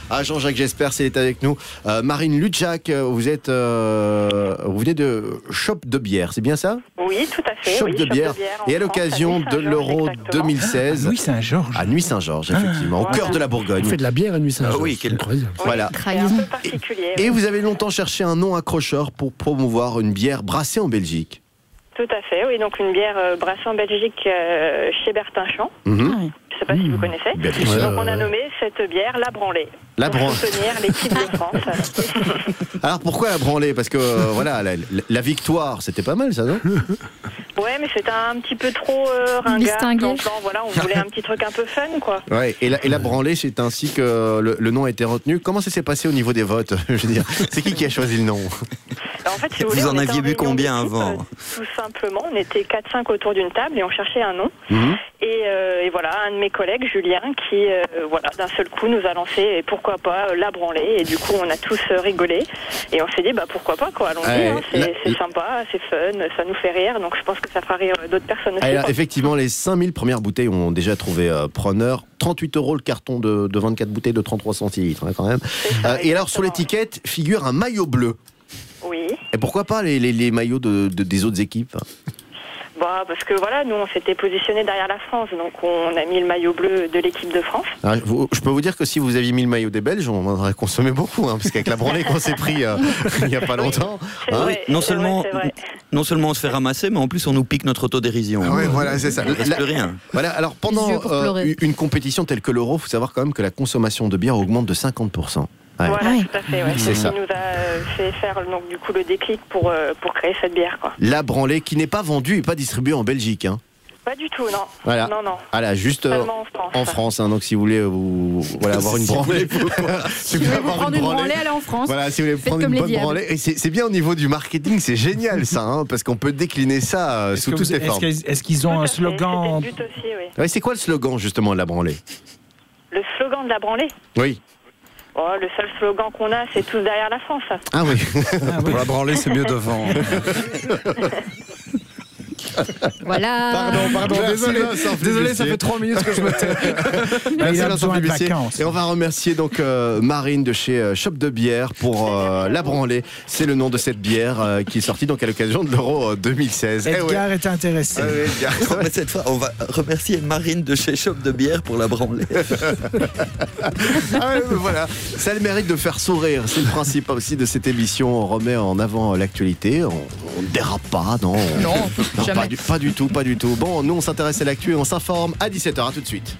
à Jean-Jacques Jespers, il est avec nous. Euh, Marine Ludjak, vous êtes, euh, vous venez de Shop de bière, c'est bien ça? Oui, tout à fait. Shop oui, de bière. Et à l'occasion de l'Euro deux mille seize. À Nuit-Saint-Georges. À Nuit-Saint-Georges, effectivement, Ah, au cœur voilà. de la Bourgogne. On fait de la bière à Nuit-Saint-Georges. Ah oui, quel incroyable. Voilà. C'est un peu particulier. Et oui. vous avez longtemps cherché un nom accrocheur pour promouvoir une bière brassée en Belgique. Tout à fait, oui. Donc une bière euh, brassée en Belgique euh, chez Bertin-Champ. Mhm. Je ne sais pas si vous connaissez. Bien sûr. Donc on a nommé cette bière la branlée. La pour branlée. soutenir l'équipe de France. Alors pourquoi la branlée? Parce que euh, voilà, la, la- la victoire, c'était pas mal ça, non? Ouais, mais c'était un petit peu trop euh, ringard. Distingué. plan, plan, voilà, on voulait un petit truc un peu fun, quoi. Ouais, et la, et la branlée, c'est ainsi que le, le nom a été retenu. Comment ça s'est passé au niveau des votes? Je veux dire, c'est qui qui a choisi le nom? Alors, en fait, si vous, Vous voulez, en on était aviez bu réunion combien d'équipe, avant? euh, Tout simplement, on était quatre cinq autour d'une table et on cherchait un nom. Mhm. Et, euh, et voilà, un de mes collègues, Julien, qui, euh, voilà, d'un seul coup, nous a lancé, et pourquoi pas, euh, la branlée. Et du coup, on a tous euh, rigolé. Et on s'est dit, bah pourquoi pas, quoi, allons-y. Ouais, hein, c'est la- c'est sympa, c'est fun, ça nous fait rire. Donc, je pense que ça fera rire euh, d'autres personnes aussi. Alors, quoi. effectivement, les cinq mille premières bouteilles ont déjà trouvé euh, preneur. trente-huit euros le carton de, de vingt-quatre bouteilles de trente-trois centilitres, hein, quand même. Euh, et alors, sur l'étiquette figure un maillot bleu. Oui. Et pourquoi pas les, les- les maillots de, de- des autres équipes? Bah, parce que voilà, nous, on s'était positionnés derrière la France. Donc, on a mis le maillot bleu de l'équipe de France. Ah, vous- Je peux vous dire que si vous aviez mis le maillot des Belges, on en aurait consommé beaucoup, hein, parce qu'avec la branlée qu'on s'est pris euh, il n'y a pas longtemps. C'est hein. vrai, Non c'est seulement, vrai, c'est vrai. non seulement on se fait ramasser, mais en plus on nous pique notre autodérision. Ah ouais, voilà, c'est ça. Il reste La- plus rien. Voilà, alors pendant Les yeux pour euh, pleurer. une compétition telle que l'Euro, il faut savoir quand même que la consommation de bière augmente de cinquante pour cent. Ouais. Voilà, Ouais. tout à fait. Ouais. C'est Ce ça. qui nous a euh, fait faire donc, du coup, le déclic pour, euh, pour créer cette bière, quoi. La branlée qui n'est pas vendue et pas distribuée en Belgique. Hein. Pas du tout, non. Voilà. Non, non. Voilà, juste euh, Seulement en France. en France. Hein, donc si vous voulez euh, vous, voilà, avoir une Si vous branlée. voulez, si Si vous voulez vous prendre une branlée, allez en France. Voilà, si vous voulez Faites prendre comme une les bonne diables. branlée. Et c'est c'est bien au niveau du marketing, c'est génial ça, hein, parce qu'on peut décliner ça euh, Est-ce sous que toutes vous- les est-ce formes. qu'ils est-ce qu'ils ont Tout un à fait. slogan C'était le but aussi, oui. Ouais, c'est quoi le slogan justement de la branlée? Le slogan de la branlée. Oui. Oh, le seul slogan qu'on a, c'est tous derrière la France. Ah oui. Pour la branlée, c'est mieux devant. Voilà. Pardon, pardon, Merci, désolé, Vincent désolé, ça Flibustier. fait trois minutes que je me tais. Il Merci, a Vincent besoin de Flibustier. vacances. Et on va remercier donc euh, Marine de chez euh, Shop de bière pour euh, la branlée. C'est le nom de cette bière euh, qui est sortie donc à l'occasion de l'Euro euh, deux mille seize. Eh Edgar ouais. est intéressé. Ah ouais, Edgar. Mais cette fois, on va remercier Marine de chez Shop de bière pour la branlée. Ah ouais, mais voilà, ça a le mérite de faire sourire. C'est le principe aussi de cette émission. On remet en avant l'actualité. On, on ne dérape pas, non. Non, Non, jamais. pas du, pas du tout, pas du tout. Bon, nous on s'intéresse à l'actu et on s'informe à dix-sept heures. À tout de suite.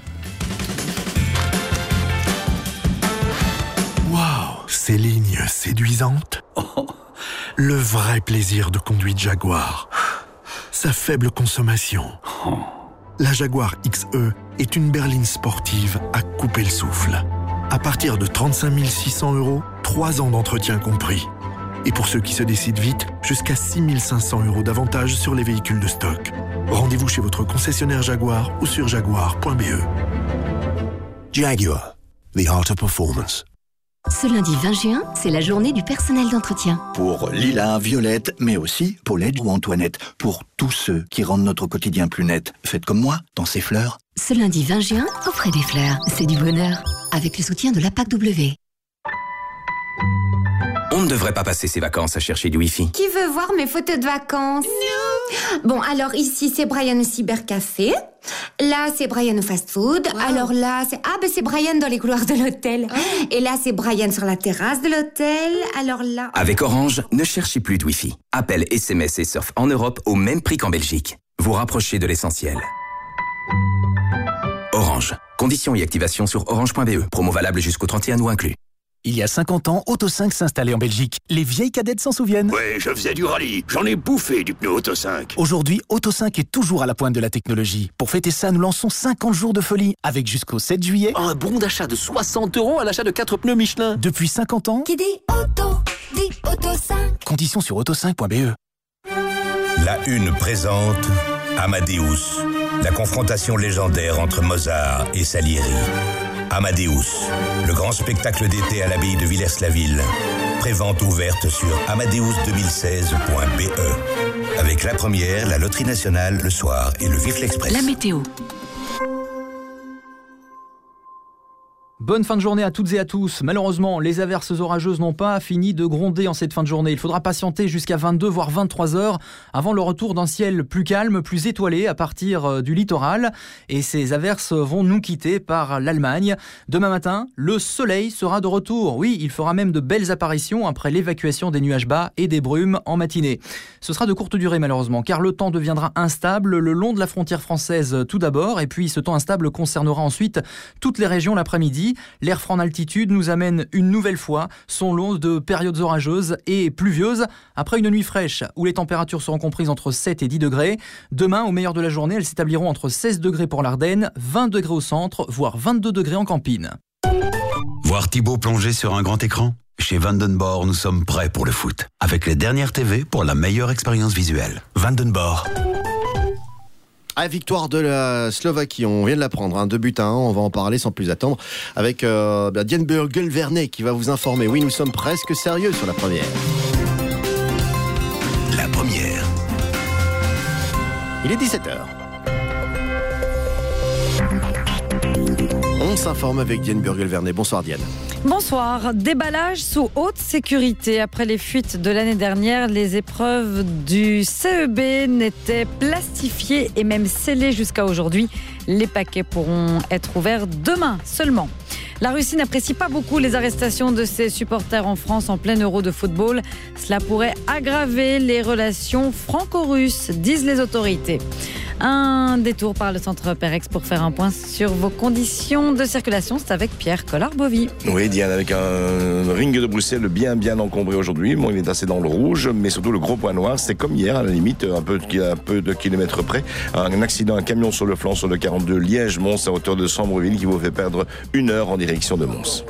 Waouh, ces lignes séduisantes. Oh, le vrai plaisir de conduite Jaguar. Sa faible consommation. La Jaguar X E est une berline sportive à couper le souffle. À partir de trente-cinq mille six cents euros, trois ans d'entretien compris. Et pour ceux qui se décident vite, jusqu'à six mille cinq cents euros d'avantages sur les véhicules de stock. Rendez-vous chez votre concessionnaire Jaguar ou sur jaguar point b e. Jaguar, the art of performance. Ce lundi vingt juin, c'est la journée du personnel d'entretien. Pour Lila, Violette, mais aussi Paulette ou Antoinette, pour tous ceux qui rendent notre quotidien plus net. Faites comme moi, dans ces fleurs. Ce lundi vingt juin, offrez des fleurs. C'est du bonheur. Avec le soutien de l'A P A C W. On ne devrait pas passer ses vacances à chercher du Wi-Fi. Qui veut voir mes photos de vacances? Bon, alors ici, c'est Brian au cybercafé. Là, c'est Brian au fast-food. Alors là, c'est... Ah, ben c'est Brian dans les couloirs de l'hôtel. Et là, c'est Brian sur la terrasse de l'hôtel. Alors là... Avec Orange, ne cherchez plus de Wi-Fi. Appel, S M S et surf en Europe au même prix qu'en Belgique. Vous rapprochez de l'essentiel. Orange. Conditions et activation sur orange point b e. Promo valable jusqu'au trente et un août inclus. Il y a cinquante ans, Auto cinq s'installait en Belgique. Les vieilles cadettes s'en souviennent. Ouais, je faisais du rallye. J'en ai bouffé du pneu Auto cinq. Aujourd'hui, Auto cinq est toujours à la pointe de la technologie. Pour fêter ça, nous lançons cinquante jours de folie, avec jusqu'au sept juillet... Un bon d'achat de soixante euros à l'achat de quatre pneus Michelin. Depuis cinquante ans... Qui dit auto, dit Auto cinq. Conditions sur auto cinq point b e. La Une présente Amadeus, la confrontation légendaire entre Mozart et Salieri. Amadeus, le grand spectacle d'été à l'abbaye de Villers-la-Ville. Prévente ouverte sur amadeus deux mille seize point b e. Avec la première, la Loterie Nationale le soir et le Vif l'Express. La météo. Bonne fin de journée à toutes et à tous. Malheureusement, les averses orageuses n'ont pas fini de gronder en cette fin de journée. Il faudra patienter jusqu'à vingt-deux voire vingt-trois heures avant le retour d'un ciel plus calme, plus étoilé à partir du littoral. Et ces averses vont nous quitter par l'Allemagne. Demain matin, le soleil sera de retour. Oui, il fera même de belles apparitions après l'évacuation des nuages bas et des brumes en matinée. Ce sera de courte durée malheureusement, car le temps deviendra instable le long de la frontière française tout d'abord. Et puis ce temps instable concernera ensuite toutes les régions l'après-midi. L'air franc d'altitude nous amène une nouvelle fois son lot de périodes orageuses et pluvieuses après une nuit fraîche où les températures seront comprises entre sept et dix degrés. Demain, au meilleur de la journée, elles s'établiront entre seize degrés pour l'Ardenne, vingt degrés au centre, voire vingt-deux degrés en Campine. Voir Thibaut plonger sur un grand écran ? Chez Vandenborg, nous sommes prêts pour le foot. Avec les dernières T V pour la meilleure expérience visuelle. Vandenborg. À victoire de la Slovaquie, on vient de l'apprendre, hein, deux buts à un, on va en parler sans plus attendre avec euh, bah, Diane Burgel-Vernet qui va vous informer. Oui, nous sommes presque sérieux sur la première. La première. Il est dix-sept heures. On s'informe avec Diane Burgel-Vernet. Bonsoir Diane. Bonsoir. Déballage sous haute sécurité. Après les fuites de l'année dernière, les épreuves du C E B n'étaient plastifiées et même scellées jusqu'à aujourd'hui. Les paquets pourront être ouverts demain seulement. La Russie n'apprécie pas beaucoup les arrestations de ses supporters en France en plein Euro de football. Cela pourrait aggraver les relations franco-russes, disent les autorités. Un détour par le centre Perex pour faire un point sur vos conditions de circulation. C'est avec Pierre Collard-Bovy. Oui, Diane, avec un ring de Bruxelles bien bien encombré aujourd'hui. Bon, il est assez dans le rouge, mais surtout le gros point noir, c'est comme hier, à la limite, un peu, un peu de kilomètres près. Un accident, un camion sur le flanc sur le quarante-deux Liège-Mons à hauteur de Sambreville qui vous fait perdre une heure en direction de Mons.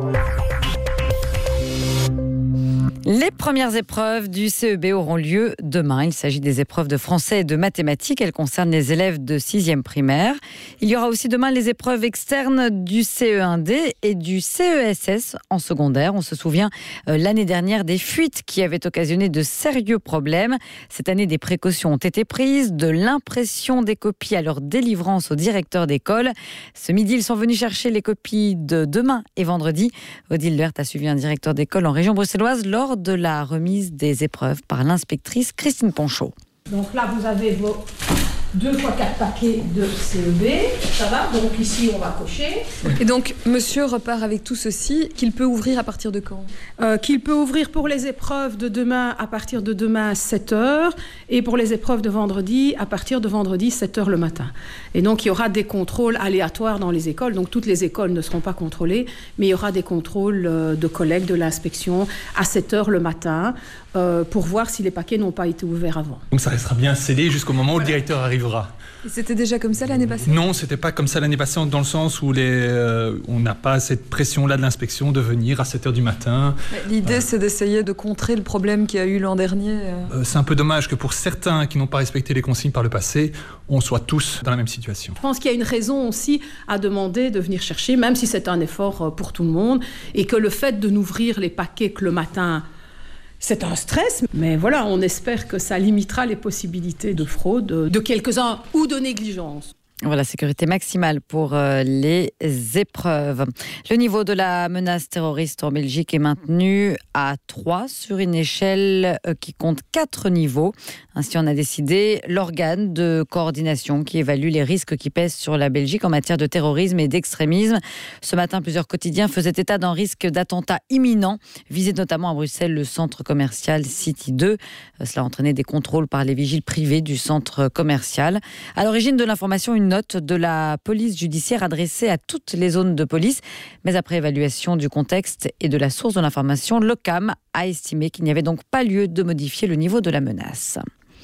Les premières épreuves du C E B auront lieu demain. Il s'agit des épreuves de français et de mathématiques. Elles concernent les élèves de sixième primaire. Il y aura aussi demain les épreuves externes du C E un D et du C E S S en secondaire. On se souvient euh, l'année dernière des fuites qui avaient occasionné de sérieux problèmes. Cette année, des précautions ont été prises, de l'impression des copies à leur délivrance au directeur d'école. Ce midi, ils sont venus chercher les copies de demain et vendredi. Odile Lehert a suivi un directeur d'école en région bruxelloise lors de la remise des épreuves par l'inspectrice Christine Ponchot. Donc là, vous avez vos deux fois quatre paquets de C E B, ça va, donc ici on va cocher. Et donc monsieur repart avec tout ceci, qu'il peut ouvrir à partir de quand euh, Qu'il peut ouvrir pour les épreuves de demain à partir de demain à sept heures et pour les épreuves de vendredi à partir de vendredi sept heures le matin. Et donc il y aura des contrôles aléatoires dans les écoles, donc toutes les écoles ne seront pas contrôlées, mais il y aura des contrôles de collègues de l'inspection à sept heures le matin euh, pour voir si les paquets n'ont pas été ouverts avant. Donc ça restera bien scellé jusqu'au moment où le directeur arrive. Et c'était déjà comme ça l'année passée ? Non, c'était pas comme ça l'année passée dans le sens où les, euh, on n'a pas cette pression-là de l'inspection de venir à sept heures du matin. L'idée, euh, c'est d'essayer de contrer le problème qu'il y a eu l'an dernier. Euh, c'est un peu dommage que pour certains qui n'ont pas respecté les consignes par le passé, on soit tous dans la même situation. Je pense qu'il y a une raison aussi à demander de venir chercher, même si c'est un effort pour tout le monde, et que le fait de n'ouvrir les paquets que le matin, c'est un stress, mais voilà, on espère que ça limitera les possibilités de fraude de quelques-uns ou de négligence. Voilà, sécurité maximale pour euh, les épreuves. Le niveau de la menace terroriste en Belgique est maintenu à trois sur une échelle euh, qui compte quatre niveaux. Ainsi, on a décidé l'organe de coordination qui évalue les risques qui pèsent sur la Belgique en matière de terrorisme et d'extrémisme. Ce matin, plusieurs quotidiens faisaient état d'un risque d'attentat imminent, visait notamment à Bruxelles le centre commercial City deux. Euh, cela a entraîné des contrôles par les vigiles privés du centre commercial. À l'origine de l'information, une note de la police judiciaire adressée à toutes les zones de police. Mais après évaluation du contexte et de la source de l'information, l'OCAM a estimé qu'il n'y avait donc pas lieu de modifier le niveau de la menace.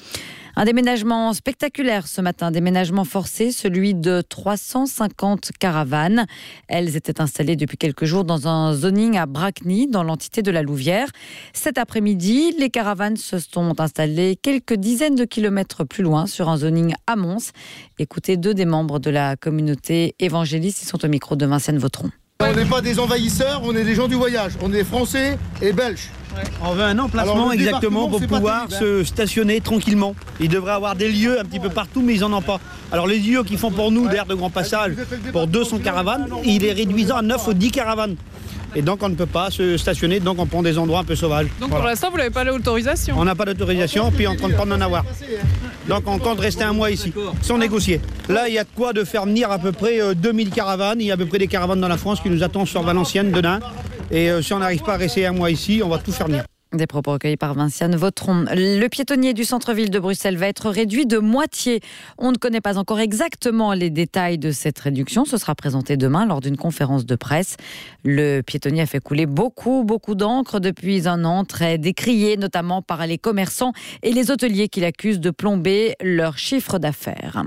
Un déménagement spectaculaire ce matin, déménagement forcé, celui de trois cent cinquante caravanes. Elles étaient installées depuis quelques jours dans un zoning à Bracny, dans l'entité de la Louvière. Cet après-midi, les caravanes se sont installées quelques dizaines de kilomètres plus loin, sur un zoning à Mons. Écoutez deux des membres de la communauté évangéliste, ils sont au micro de Vincent Vautron. On n'est pas des envahisseurs, on est des gens du voyage. On est français et belges. On veut un emplacement exactement pour pouvoir se stationner tranquillement. Il devrait y avoir des lieux un petit peu partout, mais ils n'en ont pas. Alors les lieux qu'ils font pour nous d'air de grand passage pour deux cents caravanes, il est réduisant à neuf ou dix caravanes. Et donc on ne peut pas se stationner, donc on prend des endroits un peu sauvages. Donc Voilà. pour l'instant, vous n'avez pas l'autorisation? On n'a pas d'autorisation, puis on compte pas en avoir. Donc on compte rester un mois ici, sans négocier. Là, il y a de quoi de faire venir à peu près euh, deux mille caravanes. Il y a à peu près des caravanes dans la France qui nous attendent sur Valenciennes demain. Et euh, si on n'arrive pas à rester un mois ici, on va tout faire venir. Des propos recueillis par Vinciane Vautron. Le piétonnier du centre-ville de Bruxelles va être réduit de moitié. On ne connaît pas encore exactement les détails de cette réduction. Ce sera présenté demain lors d'une conférence de presse. Le piétonnier a fait couler beaucoup, beaucoup d'encre depuis un an, très décrié, notamment par les commerçants et les hôteliers qui l'accusent de plomber leur chiffre d'affaires.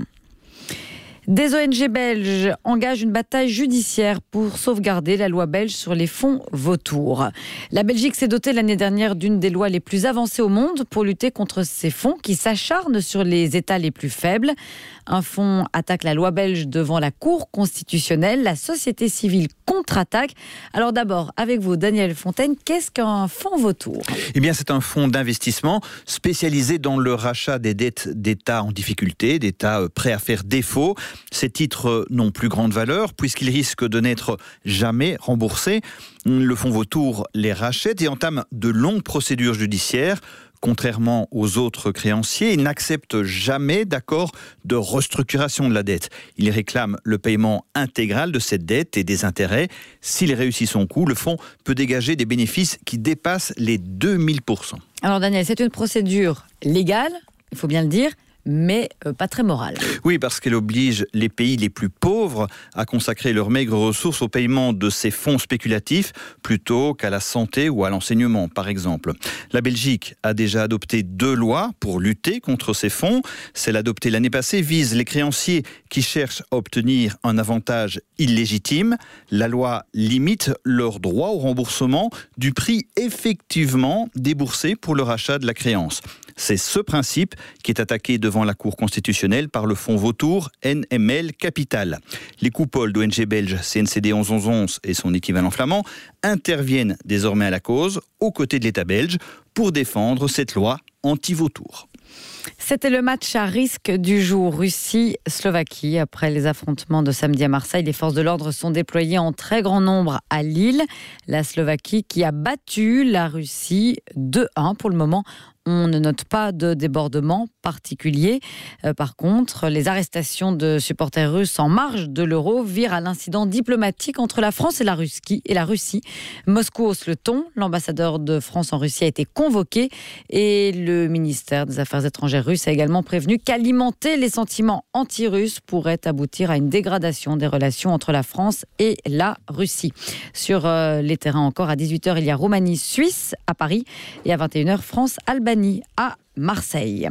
Des O N G belges engagent une bataille judiciaire pour sauvegarder la loi belge sur les fonds vautours. La Belgique s'est dotée l'année dernière d'une des lois les plus avancées au monde pour lutter contre ces fonds qui s'acharnent sur les États les plus faibles. Un fonds attaque la loi belge devant la Cour constitutionnelle. La société civile contre-attaque. Alors d'abord, avec vous, Daniel Fontaine, qu'est-ce qu'un fonds vautour ? Eh bien, c'est un fonds d'investissement spécialisé dans le rachat des dettes d'États en difficulté, d'États prêts à faire défaut. Ces titres n'ont plus grande valeur puisqu'ils risquent de n'être jamais remboursés. Le fonds vautour les rachète et entame de longues procédures judiciaires. Contrairement aux autres créanciers, il n'accepte jamais d'accord de restructuration de la dette. Il réclame le paiement intégral de cette dette et des intérêts. S'il réussit son coup, le fonds peut dégager des bénéfices qui dépassent les deux mille pour cent. Alors Daniel, c'est une procédure légale, il faut bien le dire, mais euh, pas très morale. Oui, parce qu'elle oblige les pays les plus pauvres à consacrer leurs maigres ressources au paiement de ces fonds spéculatifs plutôt qu'à la santé ou à l'enseignement, par exemple. La Belgique a déjà adopté deux lois pour lutter contre ces fonds. Celle adoptée l'année passée vise les créanciers qui cherchent à obtenir un avantage illégitime. La loi limite leur droit au remboursement du prix effectivement déboursé pour le rachat de la créance. C'est ce principe qui est attaqué devant la Cour constitutionnelle par le fonds vautour N M L Capital. Les coupoles d'O N G belge C N C D onze onze onze et son équivalent flamand interviennent désormais à la cause, aux côtés de l'État belge, pour défendre cette loi anti-vautour. C'était le match à risque du jour Russie-Slovaquie. Après les affrontements de samedi à Marseille, les forces de l'ordre sont déployées en très grand nombre à Lille. La Slovaquie qui a battu la Russie deux un pour le moment. On ne note pas de débordement particulier. Euh, par contre, les arrestations de supporters russes en marge de l'euro virent à l'incident diplomatique entre la France et la Russie. Et la Russie. Moscou hausse le ton. L'ambassadeur de France en Russie a été convoqué et le ministère des Affaires étrangères russe a également prévenu qu'alimenter les sentiments anti-russes pourrait aboutir à une dégradation des relations entre la France et la Russie. Sur euh, les terrains encore, à dix-huit heures, il y a Roumanie-Suisse à Paris et à vingt et une heures, France-Albanie à Marseille.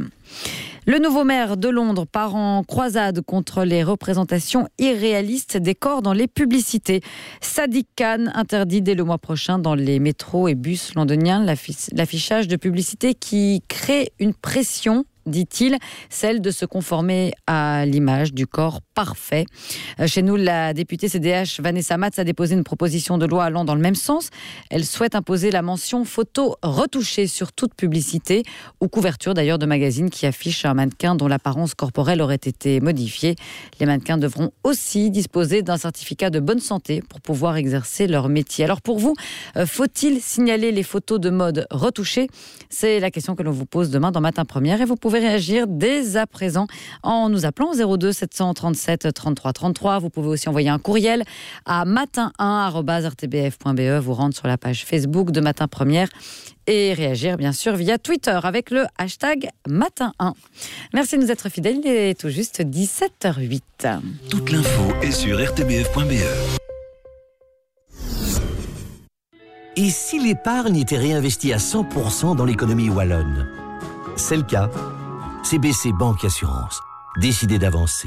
Le nouveau maire de Londres part en croisade contre les représentations irréalistes des corps dans les publicités. Sadiq Khan interdit dès le mois prochain dans les métros et bus londoniens l'affichage de publicités qui crée une pression, dit-il, celle de se conformer à l'image du corps parfait. Chez nous, la députée C D H Vanessa Matz a déposé une proposition de loi allant dans le même sens. Elle souhaite imposer la mention photo retouchée sur toute publicité ou couverture d'ailleurs de magazines qui affichent un mannequin dont l'apparence corporelle aurait été modifiée. Les mannequins devront aussi disposer d'un certificat de bonne santé pour pouvoir exercer leur métier. Alors pour vous, faut-il signaler les photos de mode retouchées ? C'est la question que l'on vous pose demain dans Matin Première et vous pouvez réagir dès à présent en nous appelant au zéro deux sept cent trente-sept trente-trois trente-trois. Vous pouvez aussi envoyer un courriel à matin un arobase r t b f point b e, vous rendre sur la page Facebook de Matin Première et réagir bien sûr via Twitter avec le hashtag Matin un. Merci de nous être fidèles, il est tout juste dix-sept heures huit. Toute l'info est sur r t b f point b e. Et si l'épargne était réinvestie à cent pour cent dans l'économie wallonne ? C'est le cas. C B C Banque Assurance. Décidez d'avancer.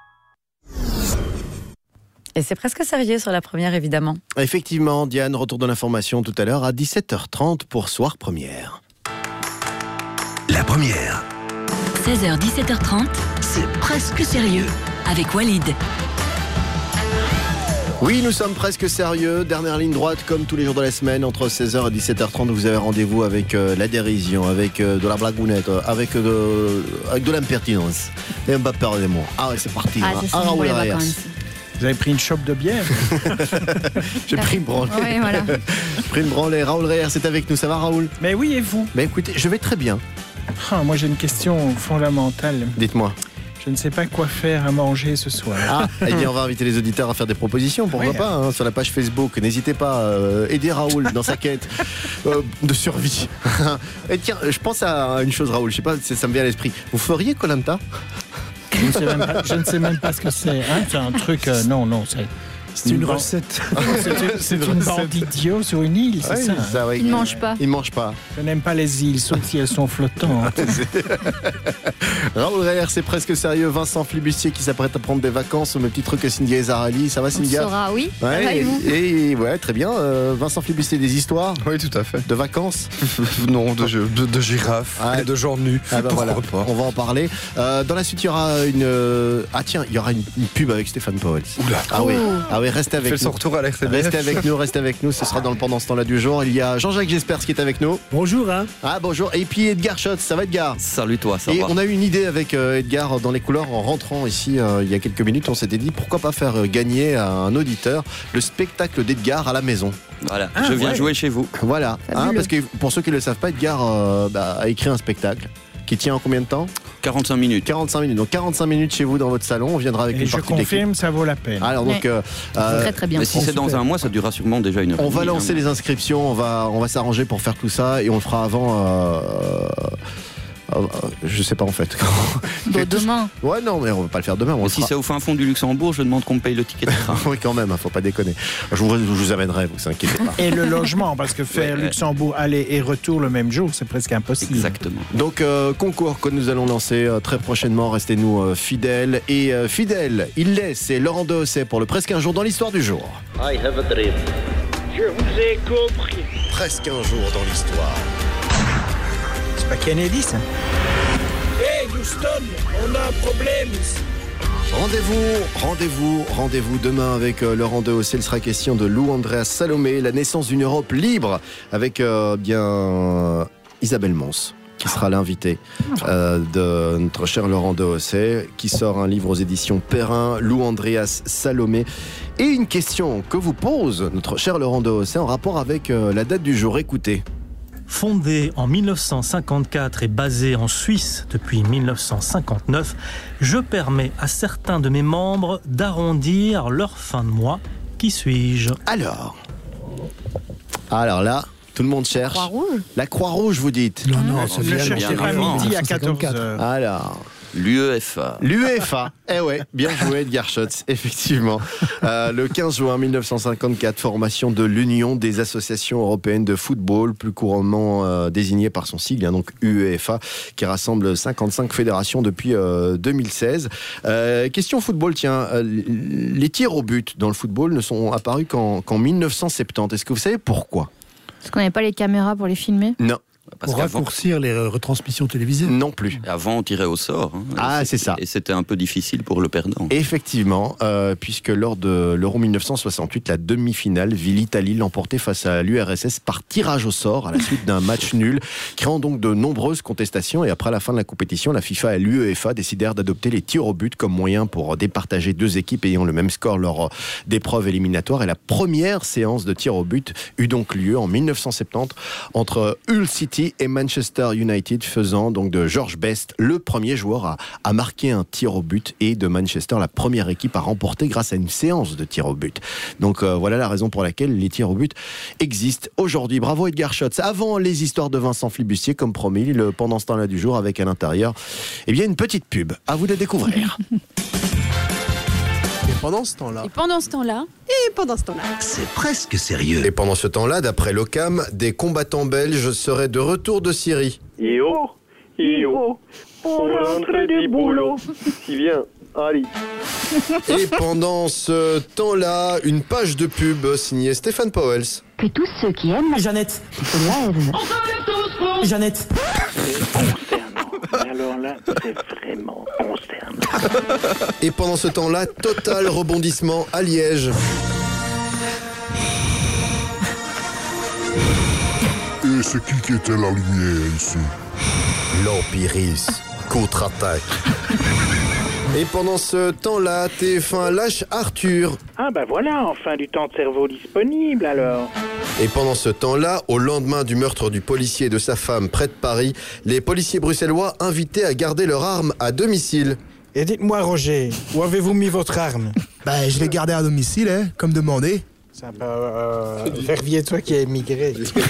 Et c'est presque sérieux sur la première, évidemment. Effectivement, Diane, retour de l'information tout à l'heure à dix-sept heures trente pour Soir Première. La première. seize heures dix-sept heures trente, c'est presque sérieux avec Walid. Oui, nous sommes presque sérieux. Dernière ligne droite, comme tous les jours de la semaine, entre seize heures et dix-sept heures trente, vous avez rendez-vous avec euh, la dérision, avec euh, de la blagounette, avec, euh, de, avec de l'impertinence. Et pas peur des mots. Ah ouais, c'est parti. Ah, hein. c'est Ah, pour les Raoul vacances. Vous avez pris une chope de bière? J'ai pris une branlée. Ouais, voilà. J'ai pris une branlée. Raoul Reher, c'est avec nous. Ça va, Raoul? Mais oui, et vous? Mais écoutez, je vais très bien. Ah, moi, j'ai une question fondamentale. Dites-moi. Je ne sais pas quoi faire à manger ce soir. Ah, eh bien, on va inviter les auditeurs à faire des propositions, pourquoi Oui. pas, hein, sur la page Facebook. N'hésitez pas à euh, aider Raoul dans sa quête euh, de survie. Et tiens, je pense à une chose, Raoul, je sais pas, ça me vient à l'esprit. Vous feriez Koh-Lanta? Je ne sais même pas, je ne sais même pas ce que c'est. Hein, c'est un truc... euh, non, non, c'est... C'est une ban- recette. C'est une, c'est une bande d'idiots sur une île, c'est Ouais, ça? ça, oui. Ils ne mangent pas. Il mange pas. Je n'aime pas les îles, sauf si elles sont flottantes. Raoul Reher, c'est presque sérieux. Vincent Flibustier qui s'apprête à prendre des vacances au même titre que Cynthia Ezarali. Ça va, On Cynthia? saura, oui. Ça va, Ouais, et vous? et ouais, très bien. Euh, Vincent Flibustier, des histoires? Oui, tout à fait. De vacances? Non, de, de, de girafes Ah, et de gens nus. Ah bah Pourquoi voilà, pas. on va en parler. Euh, dans la suite, il y aura une. euh, Ah tiens, il y aura une, une pub avec Stéphane Powell. Oula. Ah oui, Oh. ah oui, restez avec Fait nous. son retour à l'R T B F. Restez avec nous, restez avec nous. Ce sera dans le pendant ce temps-là du jour. Il y a Jean-Jacques Jespers qui est avec nous. Bonjour, hein. Ah bonjour. Et puis Edgar Schotz, ça va Edgar? Salut toi, ça Et va? on a eu une idée avec euh, Edgar dans les couloirs en rentrant ici euh, il y a quelques minutes. On s'était dit pourquoi pas faire euh, gagner à un auditeur le spectacle d'Edgar à la maison. Voilà, Ah, je viens ouais. jouer chez vous. Voilà, hein, parce que pour ceux qui ne le savent pas, Edgar euh, bah, a écrit un spectacle qui tient en combien de temps? quarante-cinq minutes. quarante-cinq minutes. Donc quarante-cinq minutes chez vous dans votre salon. On viendra avec Et une je partie d'équipe. confirme, ça vaut la peine. Alors donc, Ouais. euh, euh, Très très bien. Mais si c'est dans un mois, ça durera sûrement déjà une heure. on et va demie, lancer hein. les inscriptions. On va, on va s'arranger pour faire tout ça et on le fera avant. Euh, euh, je sais pas en fait. Bon, demain. Ouais, non, mais on va pas le faire demain. On Mais le si fera. c'est au fin fond du Luxembourg, je demande qu'on me paye le ticket de train. Oui, quand même, hein, faut pas déconner. Je vous, je vous amènerai, vous inquiétez pas. Et le logement, parce que faire Ouais, ouais. Luxembourg aller et retour le même jour, c'est presque impossible. Exactement. Donc, euh, concours que nous allons lancer euh, très prochainement. Restez-nous euh, fidèles. Et euh, fidèle, il l'est, c'est Laurent Dehausset pour le Presque un jour dans l'histoire du jour. I have a dream. Je vous ai compris. Presque un jour dans l'histoire. C'est pas Kennedy, ça? Hey, Houston, on a un problème ici. Rendez-vous, rendez-vous, rendez-vous demain avec euh, Laurent Dehausset. Il sera question de Lou Andreas Salomé, la naissance d'une Europe libre, avec euh, bien euh, Isabelle Mons, qui sera l'invité euh, de notre cher Laurent Dehausset, qui sort un livre aux éditions Perrin, Lou Andreas Salomé. Et une question que vous pose notre cher Laurent Dehausset en rapport avec euh, la date du jour. Écoutez. Fondé en mille neuf cent cinquante-quatre et basé en Suisse depuis mille neuf cent cinquante-neuf, je permets à certains de mes membres d'arrondir leur fin de mois. Qui suis-je? Alors Alors là, tout le monde cherche. Croix-Rouge? La Croix-Rouge, vous dites? Non, non, Ne c'est le bien. cherchez bien pas avant, midi à mille neuf cent quatorze cinquante-quatre. heures. Alors... L'U E F A. L'UEFA, eh ouais, bien joué Edgar Schotz, effectivement. Euh, le quinze juin mille neuf cent cinquante-quatre, formation de l'Union des associations européennes de football, plus couramment euh, désignée par son sigle, hein, donc UEFA, qui rassemble cinquante-cinq fédérations depuis euh, deux mille seize. Euh, question football, tiens, euh, les tirs au but dans le football ne sont apparus qu'en, qu'en mille neuf cent soixante-dix. Est-ce que vous savez pourquoi? Parce qu'on n'avait pas les caméras pour les filmer? Non. Parce Pour qu'avant, raccourcir les euh, retransmissions télévisées. Non plus. avant, on tirait au sort. hein. Ah, Et c'est ça. Et c'était un peu difficile pour le perdant. Effectivement, euh, puisque lors de l'Euro mille neuf cent soixante-huit, la demi-finale vit l'Italie l'emporter face à l'U R S S par tirage au sort à la suite d'un match nul, créant donc de nombreuses contestations. Et après la fin de la compétition, la FIFA et l'UEFA décidèrent d'adopter les tirs au but comme moyen pour départager deux équipes ayant le même score lors d'épreuves éliminatoires. Et la première séance de tir au but eut donc lieu en mille neuf cent soixante-dix entre Hull City et Manchester United, faisant donc de George Best le premier joueur à, à marquer un tir au but, et de Manchester la première équipe à remporter grâce à une séance de tir au but. Donc euh, voilà la raison pour laquelle les tirs au but existent aujourd'hui. Bravo Edgar Schotz. Avant les histoires de Vincent Flibustier, comme promis, le pendant ce temps-là du jour, avec à l'intérieur eh bien une petite pub. À vous de découvrir. Et pendant ce temps-là... Et pendant ce temps-là... Et pendant ce temps-là... C'est presque sérieux. Et pendant ce temps-là, d'après l'Ocam, des combattants belges seraient de retour de Syrie. Yo, yo, on rentre du boulot. Si bien, allez. Et pendant ce temps-là, une page de pub signée Stéphane Powell. Que tous ceux qui aiment Jeannette. se lèvent. Jeannette. Mais alors là, c'est vraiment concernant. Et pendant ce temps-là, total rebondissement à Liège. c'est qui qui était la lumière ici? L'Empiris contre-attaque. Et pendant ce temps-là, T F un lâche Arthur. Ah bah voilà, enfin du temps de cerveau disponible alors. Et pendant ce temps-là, au lendemain du meurtre du policier et de sa femme près de Paris, les policiers bruxellois invités à garder leur arme à domicile. Et dites-moi Roger, où avez-vous mis votre arme? Bah je l'ai gardée à domicile, hein, comme demandé. C'est un peu euh, Verviers, toi qui as émigré.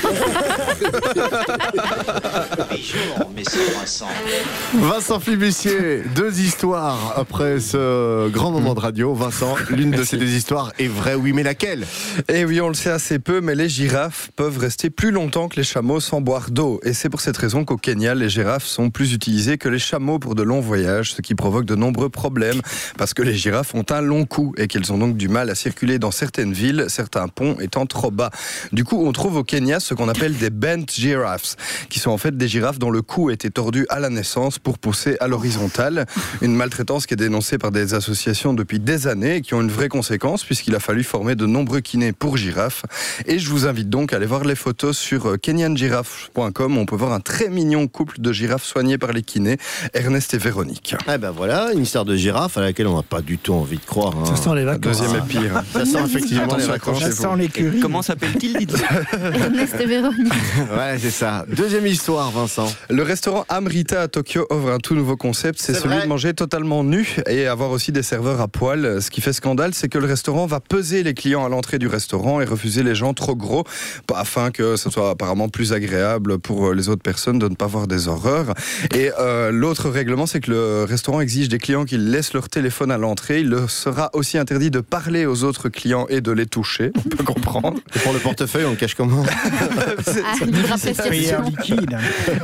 Vincent Flibustier, deux histoires après ce grand moment de radio. Vincent, l'une de ces deux histoires est vraie, oui, mais laquelle? Eh oui, on le sait assez peu, mais les girafes peuvent rester plus longtemps que les chameaux sans boire d'eau. Et c'est pour cette raison qu'au Kenya, les girafes sont plus utilisées que les chameaux pour de longs voyages, ce qui provoque de nombreux problèmes, parce que les girafes ont un long cou et qu'elles ont donc du mal à circuler dans certaines villes, certains ponts étant trop bas. Du coup, on trouve au Kenya ce qu'on appelle des bent giraffes, qui sont en fait des girafes dont le cou était tordu à la naissance pour pousser à l'horizontale. Une maltraitance qui est dénoncée par des associations depuis des années et qui ont une vraie conséquence puisqu'il a fallu former de nombreux kinés pour girafes. Et je vous invite donc à aller voir les photos sur kenyan giraffe point com. On peut voir un très mignon couple de girafes soignés par les kinés, Ernest et Véronique. Ah ben voilà, une histoire de girafe à laquelle on n'a pas du tout envie de croire. Hein. Ça sent les vacances. Deuxième est pire. Ça sent effectivement les vacances. Ça sent l'écurie. Comment s'appelle-t-il, dites-le? Ernest et Véronique. Ouais, c'est ça. Deuxième histoire, Vincent. Le restaurant Amrita à Tokyo offre un tout nouveau concept, c'est, c'est celui vrai. de manger totalement nu et avoir aussi des serveurs à poil. Ce qui fait scandale, c'est que le restaurant va peser les clients à l'entrée du restaurant et refuser les gens trop gros, afin que ce soit apparemment plus agréable pour les autres personnes de ne pas voir des horreurs. Et euh, l'autre règlement, c'est que le restaurant exige des clients qu'ils laissent leur téléphone à l'entrée. Il leur sera aussi interdit de parler aux autres clients et de les toucher. On peut comprendre. Et pour le portefeuille, on le cache comment? C'est ah, une appréciation. Liquide.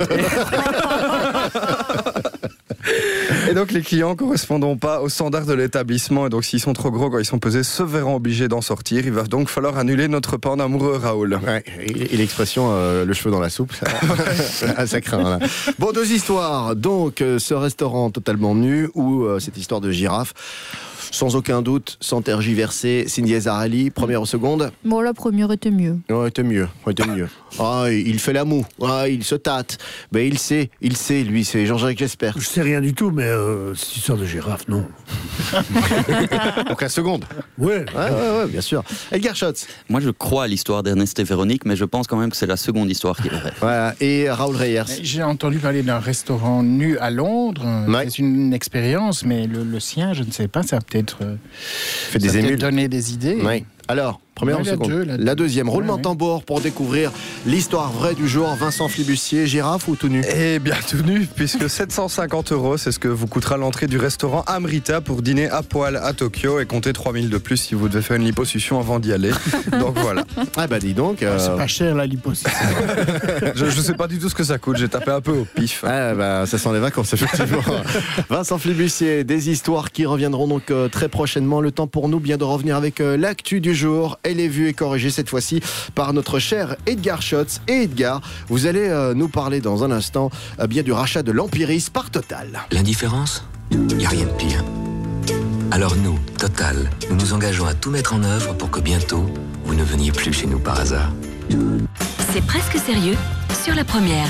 Et donc les clients ne correspondront pas aux standards de l'établissement et donc s'ils sont trop gros quand ils sont pesés se verront obligés d'en sortir. Il va donc falloir annuler notre pan amoureux, Raoul. Ouais, et, et l'expression euh, le cheveu dans la soupe, ça, ça craint. Là. Bon, deux histoires. Donc euh, ce restaurant totalement nu ou euh, cette histoire de girafe. Sans aucun doute, sans tergiverser, Cindy Ezarali, première ou seconde? Bon, la première était mieux. Ouais, était mieux, était mieux. Ah, il fait la moue, ah, il se tâte. Ben, il sait, il sait, lui, c'est Jean-Jacques J'espère. Je sais rien du tout, mais euh, cette histoire de girafe, non. Donc la seconde? Ouais. Ouais, ouais, ouais, bien sûr. Edgar Schotz? Moi, je crois à l'histoire d'Ernest et Véronique, mais je pense quand même que c'est la seconde histoire qui est vraie. Voilà. Et Raoul Reyers? J'ai entendu parler d'un restaurant nu à Londres. Ouais. C'est une expérience, mais le, le sien, je ne sais pas, ça a peut-être fait des émules, donner des idées. Oui. Alors, première ou seconde? La, la deuxième. Ouais, roulement ouais. tambour pour découvrir l'histoire vraie du jour. Vincent Flibustier, girafe ou tout nu? Eh bien tout nu, puisque sept cent cinquante euros, c'est ce que vous coûtera l'entrée du restaurant Amrita pour dîner à poil à Tokyo et comptez trois mille de plus si vous devez faire une liposuction avant d'y aller. Donc voilà. Ah bah dis donc. Euh... C'est pas cher la liposuction. je, je sais pas du tout ce que ça coûte, j'ai tapé un peu au pif. Ah bah ça sent les vacances effectivement. Vincent Flibustier, des histoires qui reviendront donc euh, très prochainement. Le temps pour nous bien de revenir avec euh, l'actu du jour. Elle est vue et corrigée cette fois-ci par notre cher Edgar Schotz. Et Edgar, vous allez euh, nous parler dans un instant euh, bien du rachat de l'Empiris par Total. L'indifférence, il n'y a rien de pire. Alors nous, Total, nous nous engageons à tout mettre en œuvre pour que bientôt, vous ne veniez plus chez nous par hasard. C'est presque sérieux sur la première.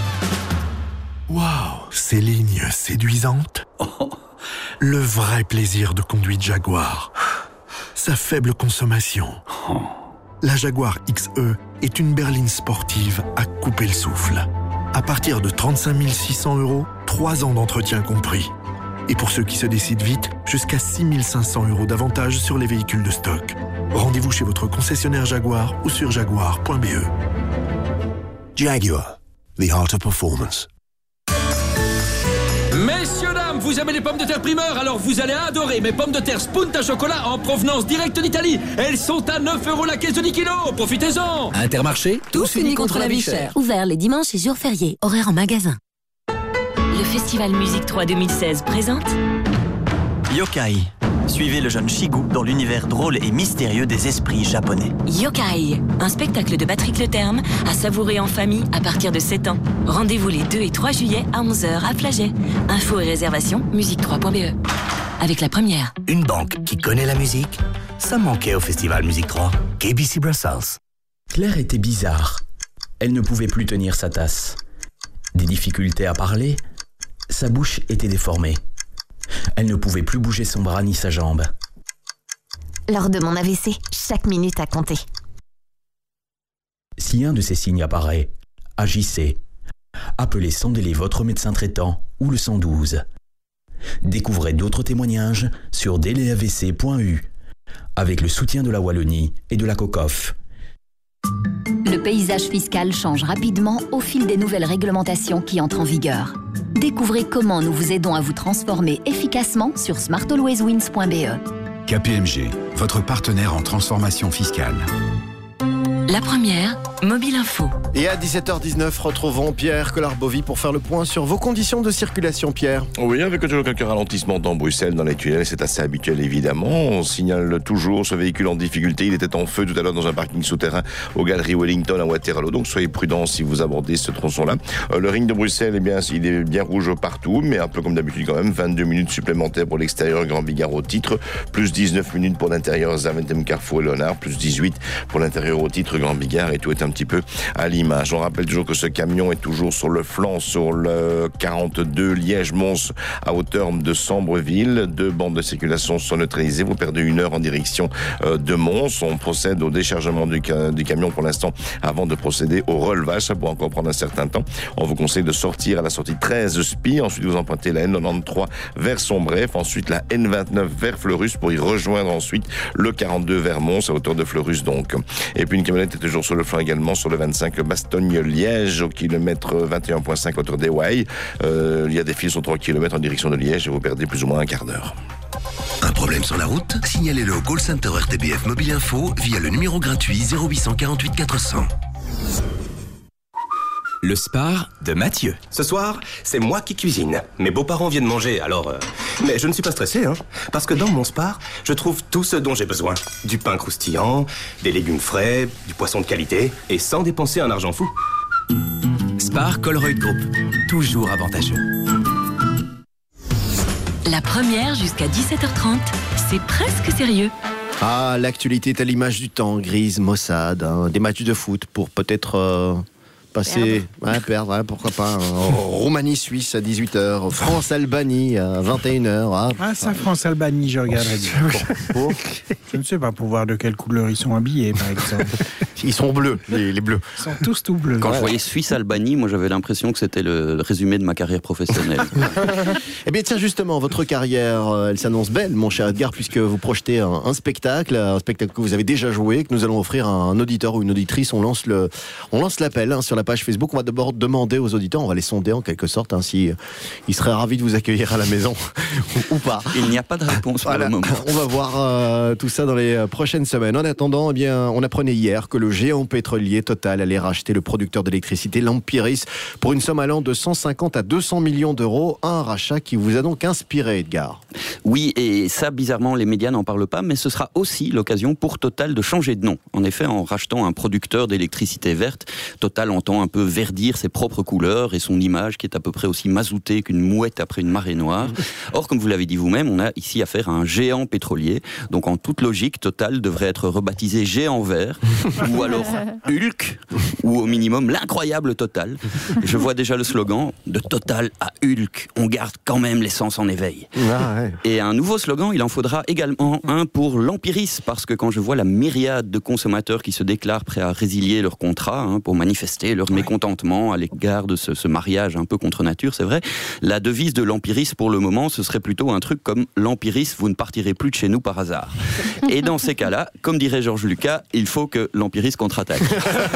Waouh, ces lignes séduisantes. Oh, le vrai plaisir de conduite Jaguar. Sa faible consommation. Oh. La Jaguar X E est une berline sportive à couper le souffle. À partir de trente-cinq mille six cents euros, trois ans d'entretien compris. Et pour ceux qui se décident vite, jusqu'à six mille cinq cents euros d'avantages sur les véhicules de stock. Rendez-vous chez votre concessionnaire Jaguar ou sur jaguar point b e. Jaguar, the art of performance. Messieurs, dames, vous aimez les pommes de terre primeur, alors vous allez adorer mes pommes de terre Spunta chocolat en provenance directe d'Italie. Elles sont à neuf euros la caisse de dix kilos, profitez-en. Intermarché, tous unis contre la vie chère. Ouvert les dimanches et jours fériés, horaire en magasin. Le Festival Musique trois deux mille seize présente Yokai. Suivez le jeune Shigu dans l'univers drôle et mystérieux des esprits japonais. Yokai, un spectacle de Patrick Leterme à savourer en famille à partir de sept ans. Rendez-vous les deux et trois juillet à onze heures à Flagey. Infos et réservations, musique trois point b e. Avec la première. Une banque qui connaît la musique, ça manquait au Festival Musique trois. K B C Brussels. Claire était bizarre. Elle ne pouvait plus tenir sa tasse. Des difficultés à parler, sa bouche était déformée. Elle ne pouvait plus bouger son bras ni sa jambe. Lors de mon A V C, chaque minute a compté. Si un de ces signes apparaît, agissez. Appelez sans délai votre médecin traitant ou le cent douze. Découvrez d'autres témoignages sur délai a v c point u avec le soutien de la Wallonie et de la COCOF. Le paysage fiscal change rapidement au fil des nouvelles réglementations qui entrent en vigueur. Découvrez comment nous vous aidons à vous transformer efficacement sur smart always wins point b e. K P M G, votre partenaire en transformation fiscale. La première, Mobile Info. Et à dix-sept heures dix-neuf, retrouvons Pierre Collard-Bovy pour faire le point sur vos conditions de circulation, Pierre. Oui, avec toujours quelques ralentissements dans Bruxelles, dans les tunnels, c'est assez habituel évidemment. On signale toujours ce véhicule en difficulté. Il était en feu tout à l'heure dans un parking souterrain aux Galeries Wellington à Waterloo. Donc soyez prudents si vous abordez ce tronçon-là. Euh, le ring de Bruxelles, eh bien, il est bien rouge partout, mais un peu comme d'habitude quand même. vingt-deux minutes supplémentaires pour l'extérieur, Grand Bigard au titre, plus dix-neuf minutes pour l'intérieur, Zaventem, Carrefour et Léonard, plus dix-huit pour l'intérieur au titre, Grand Bigard, et tout est un petit peu à l'image. On rappelle toujours que ce camion est toujours sur le flanc, sur le quarante-deux Liège-Mons à hauteur de Sambreville. Deux bandes de circulation sont neutralisées. Vous perdez une heure en direction de Mons. On procède au déchargement du, ca- du camion pour l'instant avant de procéder au relevage. Ça pourra encore prendre un certain temps. On vous conseille de sortir à la sortie treize Spi. Ensuite, vous empruntez la N quatre-vingt-treize vers Sombref. Ensuite, la N vingt-neuf vers Fleurus pour y rejoindre ensuite le quarante-deux vers Mons à hauteur de Fleurus donc. Et puis une camionnette est toujours sur le flanc également sur le vingt-cinq Bastogne-Liège au kilomètre vingt et un virgule cinq autour d'Ewaï. Euh, il y a des fils sur trois kilomètres en direction de Liège et vous perdez plus ou moins un quart d'heure. Un problème sur la route? Signalez-le au call center R T B F Mobile Info via le numéro gratuit zéro huit cent quarante-huit quatre cents. Le Spar de Mathieu. Ce soir, c'est moi qui cuisine. Mes beaux-parents viennent manger, alors... Euh... Mais je ne suis pas stressé, hein. Parce que dans mon Spar, je trouve tout ce dont j'ai besoin. Du pain croustillant, des légumes frais, du poisson de qualité, et sans dépenser un argent fou. Spar Colruyt Group. Toujours avantageux. La première jusqu'à dix-sept heures trente, c'est presque sérieux. Ah, l'actualité est à l'image du temps, grise, maussade, hein, des matchs de foot pour peut-être... Euh... Passer, ouais, perdre, ouais, pourquoi pas. Roumanie-Suisse à dix-huit heures, France-Albanie à vingt et une heures. Ah, ah ça, France-Albanie, je regarderai bien. Pour, pour Je ne sais pas pour voir de quelle couleur ils sont habillés, par exemple. Ils sont bleus, les, les bleus. Ils sont tous tout bleus. Quand ouais. je voyais Suisse-Albanie, moi j'avais l'impression que c'était le, le résumé de ma carrière professionnelle. Eh bien tiens, justement, votre carrière, elle s'annonce belle, mon cher Edgar, puisque vous projetez un, un spectacle, un spectacle que vous avez déjà joué, que nous allons offrir à un auditeur ou une auditrice. On lance, le, on lance l'appel hein, sur la page Facebook. On va d'abord demander aux auditeurs, on va les sonder en quelque sorte, hein, si euh, ils seraient ravis de vous accueillir à la maison ou, ou pas. Il n'y a pas de réponse voilà. pour le moment. On va voir euh, tout ça dans les prochaines semaines. En attendant, eh bien, on apprenait hier que le géant pétrolier Total allait racheter le producteur d'électricité Lampiris pour une somme allant de cent cinquante à deux cents millions d'euros. Un rachat qui vous a donc inspiré, Edgar. Oui, et ça, bizarrement, les médias n'en parlent pas, mais ce sera aussi l'occasion pour Total de changer de nom. En effet, en rachetant un producteur d'électricité verte, Total entend un peu verdir ses propres couleurs et son image qui est à peu près aussi mazoutée qu'une mouette après une marée noire. Or, comme vous l'avez dit vous-même, on a ici affaire à un géant pétrolier. Donc, en toute logique, Total devrait être rebaptisé Géant Vert, ou alors Hulk, ou au minimum l'incroyable Total. Je vois déjà le slogan, de Total à Hulk, on garde quand même l'essence en éveil. Ah ouais. Et un nouveau slogan, il en faudra également un pour l'Empiris, parce que quand je vois la myriade de consommateurs qui se déclarent prêts à résilier leur contrat hein, pour manifester leur mécontentement à l'égard de ce, ce mariage un peu contre nature, c'est vrai, la devise de l'Empiris pour le moment, ce serait plutôt un truc comme l'Empiris, vous ne partirez plus de chez nous par hasard. Et dans ces cas-là, comme dirait Georges Lucas, il faut que l'Empiris contre-attaque.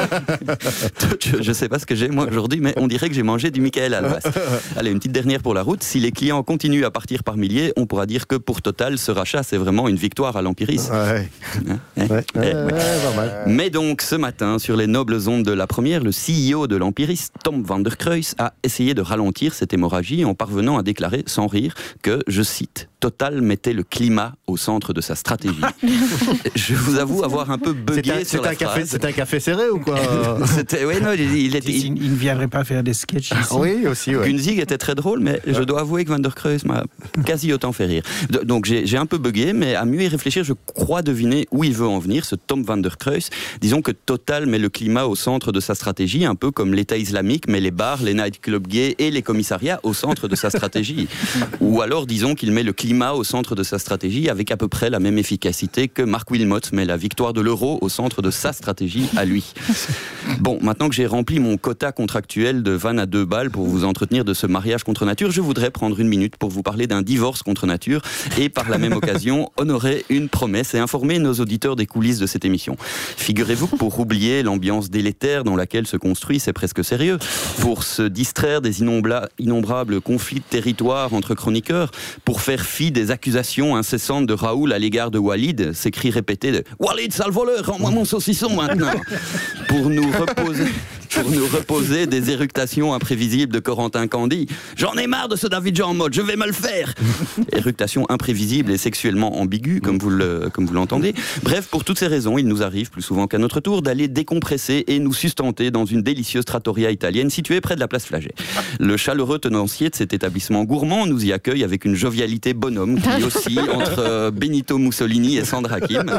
Je ne sais pas ce que j'ai moi aujourd'hui, mais on dirait que j'ai mangé du Michael Alvas. Allez, une petite dernière pour la route. Si les clients continuent à partir par milliers, on pourra dire que pour Total, ce rachat, c'est vraiment une victoire à l'Empiris. Ouais. Hein ouais, ouais, ouais, ouais. Ouais, mais donc, ce matin, sur les nobles ondes de la première, le C E O de l'Empiris, Tom van der Kreuz, a essayé de ralentir cette hémorragie en parvenant à déclarer, sans rire, que, je cite, Total mettait le climat au centre de sa stratégie. Je vous avoue avoir un peu bugué un, sur la phrase. C'est un café, c'était un café serré ou quoi? C'était, oui, non, il, il, était, il, il ne viendrait pas faire des sketchs ici. Oui, aussi. Ouais. Gunzig était très drôle, mais je dois avouer que Van der Kreuz m'a quasi autant fait rire. De, donc j'ai, j'ai un peu bugué, mais à mieux y réfléchir, je crois deviner où il veut en venir, ce Tom Van der Kreuz. Disons que Total met le climat au centre de sa stratégie, un peu comme l'État islamique met les bars, les nightclubs gays et les commissariats au centre de sa stratégie. Ou alors disons qu'il met le climat au centre de sa stratégie avec à peu près la même efficacité que Mark Wilmot met la victoire de l'euro au centre de sa stratégie à lui. Bon, maintenant que j'ai rempli mon quota contractuel de vannes à deux balles pour vous entretenir de ce mariage contre nature, je voudrais prendre une minute pour vous parler d'un divorce contre nature et par la même occasion honorer une promesse et informer nos auditeurs des coulisses de cette émission. Figurez-vous que pour oublier l'ambiance délétère dans laquelle se construit, c'est presque sérieux. Pour se distraire des innombla- innombrables conflits de territoire entre chroniqueurs, pour faire fi des accusations incessantes de Raoul à l'égard de Walid, ces cris répétés de « Walid, sale voleur, rends-moi mon saucisson maintenant !» Pour nous reposer... Pour nous reposer des éructations imprévisibles de Corentin Candy. J'en ai marre de ce David Jean en mode, je vais me le faire. Éructations imprévisibles et sexuellement ambiguës, comme vous, le, comme vous l'entendez. Bref, pour toutes ces raisons, il nous arrive, plus souvent qu'à notre tour, d'aller décompresser et nous sustenter dans une délicieuse trattoria italienne située près de la place Flagey. Le chaleureux tenancier de cet établissement gourmand nous y accueille avec une jovialité bonhomme qui oscille entre Benito Mussolini et Sandra Kim.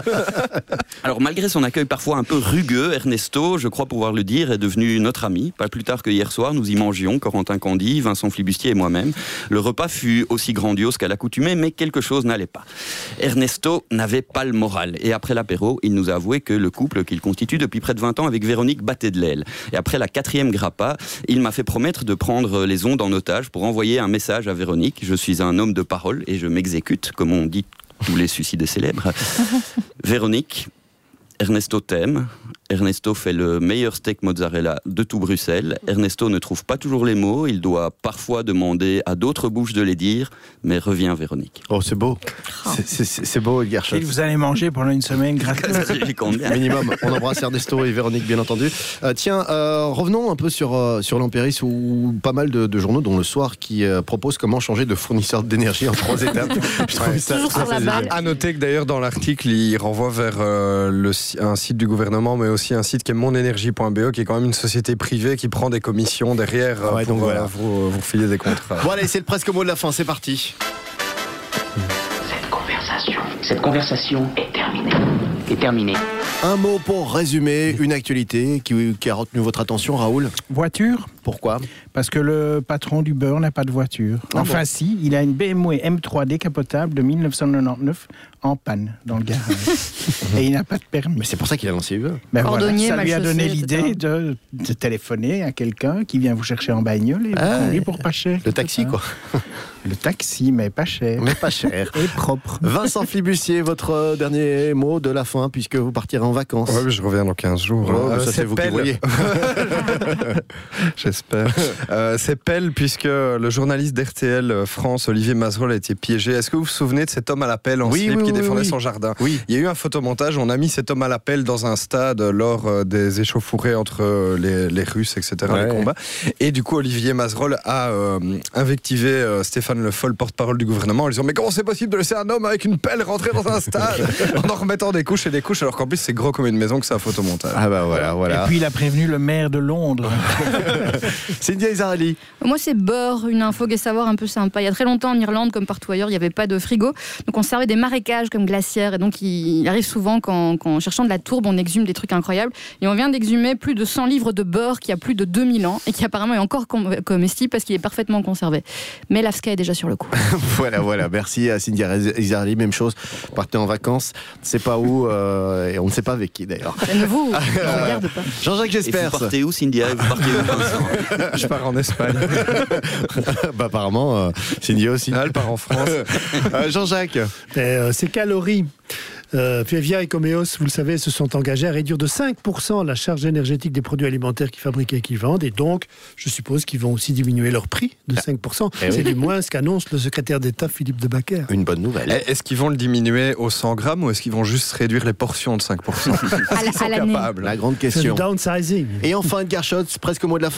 Alors, malgré son accueil parfois un peu rugueux, Ernesto, je crois pouvoir le dire, est devenu notre ami. Pas plus tard que hier soir, nous y mangions, Corentin Candy, Vincent Flibustier et moi-même. Le repas fut aussi grandiose qu'à l'accoutumée, mais quelque chose n'allait pas. Ernesto n'avait pas le moral. Et après l'apéro, il nous a avoué que le couple qu'il constitue depuis près de vingt ans avec Véronique battait de l'aile. Et après la quatrième grappa, il m'a fait promettre de prendre les ondes en otage pour envoyer un message à Véronique. Je suis un homme de parole et je m'exécute, comme on dit tous les suicides célèbres. Véronique, Ernesto t'aime. Ernesto fait le meilleur steak mozzarella de tout Bruxelles. Ernesto ne trouve pas toujours les mots. Il doit parfois demander à d'autres bouches de les dire. Mais reviens, Véronique. Oh, c'est beau. Oh. C'est, c'est, c'est beau, Edgar Schultz. Et vous allez manger pendant une semaine gratuite. Minimum. On embrasse Ernesto et Véronique, bien entendu. Euh, tiens, euh, revenons un peu sur, euh, sur l'Empéris, où pas mal de, de journaux, dont Le Soir, qui euh, proposent comment changer de fournisseur d'énergie en trois étapes. Je trouve ouais. ça, Toujours ça, ça c'est à noter que d'ailleurs, dans l'article, il renvoie vers euh, le, un site du gouvernement, mais aussi un site qui est monenergie point b e, qui est quand même une société privée qui prend des commissions derrière ouais, pour donc voilà. vous, vous filer des contrats. Bon allez, c'est le presque mot de la fin, c'est parti. Cette conversation, cette conversation est terminée. Est terminée. Un mot pour résumer une actualité qui, qui a retenu votre attention, Raoul. Voiture. Pourquoi ? Parce que le patron du beurre n'a pas de voiture. Ah enfin bon. Si, il a une B M W M trois décapotable de dix-neuf cent quatre-vingt-dix-neuf en panne dans le garage. Et il n'a pas de permis. Mais c'est pour ça qu'il a lancé Uber. Ben voilà, ça lui a donné l'idée de, de téléphoner à quelqu'un qui vient vous chercher en bagnole et ah, vous pour pas cher. Le taxi, quoi. Le taxi, mais pas cher. Mais pas cher. Et propre. Vincent Flibustier, votre dernier mot de la fin, puisque vous partirez en vacances. Ouais, je reviens dans quinze jours. Oh, euh, ça, c'est, c'est vous pelle. Qui voyez. J'espère. Euh, c'est pelle, puisque le journaliste d'R T L France, Olivier Mazerolle, a été piégé. Est-ce que vous vous souvenez de cet homme à la pelle en oui, slip oui, qui oui, défendait oui. son jardin ? Oui. Il y a eu un photomontage, on a mis cet homme à la pelle dans un stade lors des échauffourées entre les, les Russes, et cetera, ouais. les combats. Et du coup, Olivier Mazerolle a euh, invectivé euh, Stéphane Le Foll, porte-parole du gouvernement, en lui disant « Mais comment c'est possible de laisser un homme avec une pelle rentrer dans un stade ?» en en remettant des couches et des couches, alors qu'en plus c'est gros comme une maison que c'est un photomontage. Ah bah voilà, voilà. Et puis il a prévenu le maire de Londres. Cynthia Izarali. Moi c'est beurre, une info qu'est savoir un peu sympa. Il y a très longtemps en Irlande, comme partout ailleurs, il n'y avait pas de frigo. Donc on servait des marécages comme glacières. Et donc il arrive souvent qu'en, qu'en cherchant de la tourbe, on exhume des trucs incroyables. Et on vient d'exhumer plus de cent livres de beurre qui a plus de deux mille ans et qui apparemment est encore com- comestible parce qu'il est parfaitement conservé. Mais l'Afska est déjà sur le coup. Voilà, voilà. Merci à Cynthia Izarali. Même chose. Partez en vacances. C'est pas où euh, et on ne sait pas avec qui d'ailleurs. Ne vous, je regarde pas. Jean-Jacques J'espère. Et vous partez où, Cynthia ? Vous partez où, Vincent ? Je pars en Espagne. bah apparemment, euh, Cynthia aussi. Ah, elle part en France. euh, Jean-Jacques. Euh, c'est calories. Euh, Fevia et Comeos, vous le savez, se sont engagés à réduire de cinq pour cent la charge énergétique des produits alimentaires qu'ils fabriquent et qu'ils vendent. Et donc, je suppose qu'ils vont aussi diminuer leur prix de cinq pour cent. Eh C'est oui. du moins ce qu'annonce le secrétaire d'État Philippe de Backer. Une bonne nouvelle. Est-ce qu'ils vont le diminuer au cent grammes ou est-ce qu'ils vont juste réduire les portions de cinq pour cent ? à la, à l'année. La grande question. C'est le downsizing. Et enfin, Edgar Schultz, presque au mot de la fin.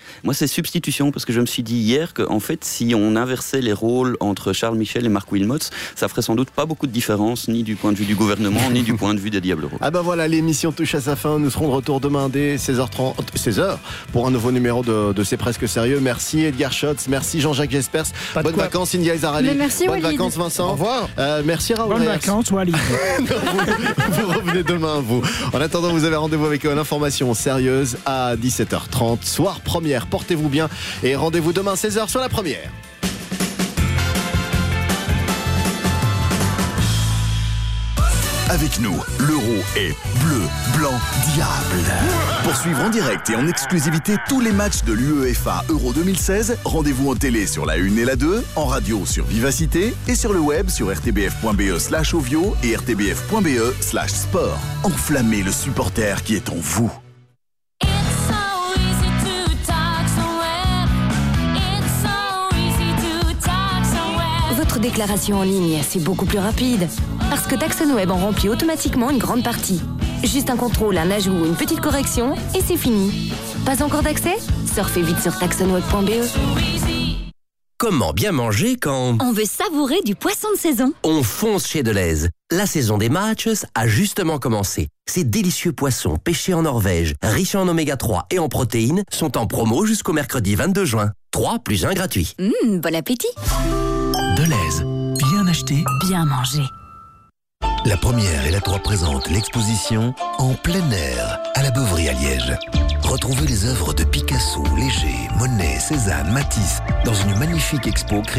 Moi, c'est substitution, parce que je me suis dit hier qu'en fait, si on inversait les rôles entre Charles Michel et Marc Wilmots, ça ferait sans doute pas beaucoup de différence, ni du point de vue du gouvernement, ni du point de vue des Diables Rouges. Ah ben voilà, l'émission touche à sa fin. Nous serons de retour demain dès seize heures trente, seize heures pour un nouveau numéro de, de C'est presque sérieux. Merci Edgar Schotz, merci Jean-Jacques Jespers. Pas de Bonnes quoi. vacances India Ezarali. Mais merci, Bonnes Walid. vacances Vincent. Au revoir. Euh, merci Raoul. Bonnes Reyers. vacances, Walid. vous, vous revenez demain, vous. En attendant, vous avez rendez-vous avec une information sérieuse à dix-sept heures trente. Soir première, portez-vous bien et rendez-vous demain seize heures sur la première. Avec nous, l'euro est bleu, blanc, diable. Pour suivre en direct et en exclusivité tous les matchs de l'UEFA Euro deux mille seize, rendez-vous en télé sur la une et la deux, en radio sur Vivacité et sur le web sur rtbf.be slash ovio et rtbf.be slash sport. Enflammez le supporter qui est en vous. Votre déclaration en ligne, c'est beaucoup plus rapide. Parce que TaxonWeb en remplit automatiquement une grande partie. Juste un contrôle, un ajout ou une petite correction, et c'est fini. Pas encore d'accès ? Surfez vite sur taxonweb point b e. Comment bien manger quand On veut savourer du poisson de saison. on fonce chez Deleuze? La saison des matchs a justement commencé. Ces délicieux poissons pêchés en Norvège, riches en oméga trois et en protéines, sont en promo jusqu'au mercredi vingt-deux juin. trois plus un gratuit. Mmh, bon appétit. Deleuze, bien acheté, bien mangé. La première et la trois présentent l'exposition En plein air à la Beuverie à Liège. Retrouvez les œuvres de Picasso, Léger, Monet, Cézanne, Matisse dans une magnifique expo créée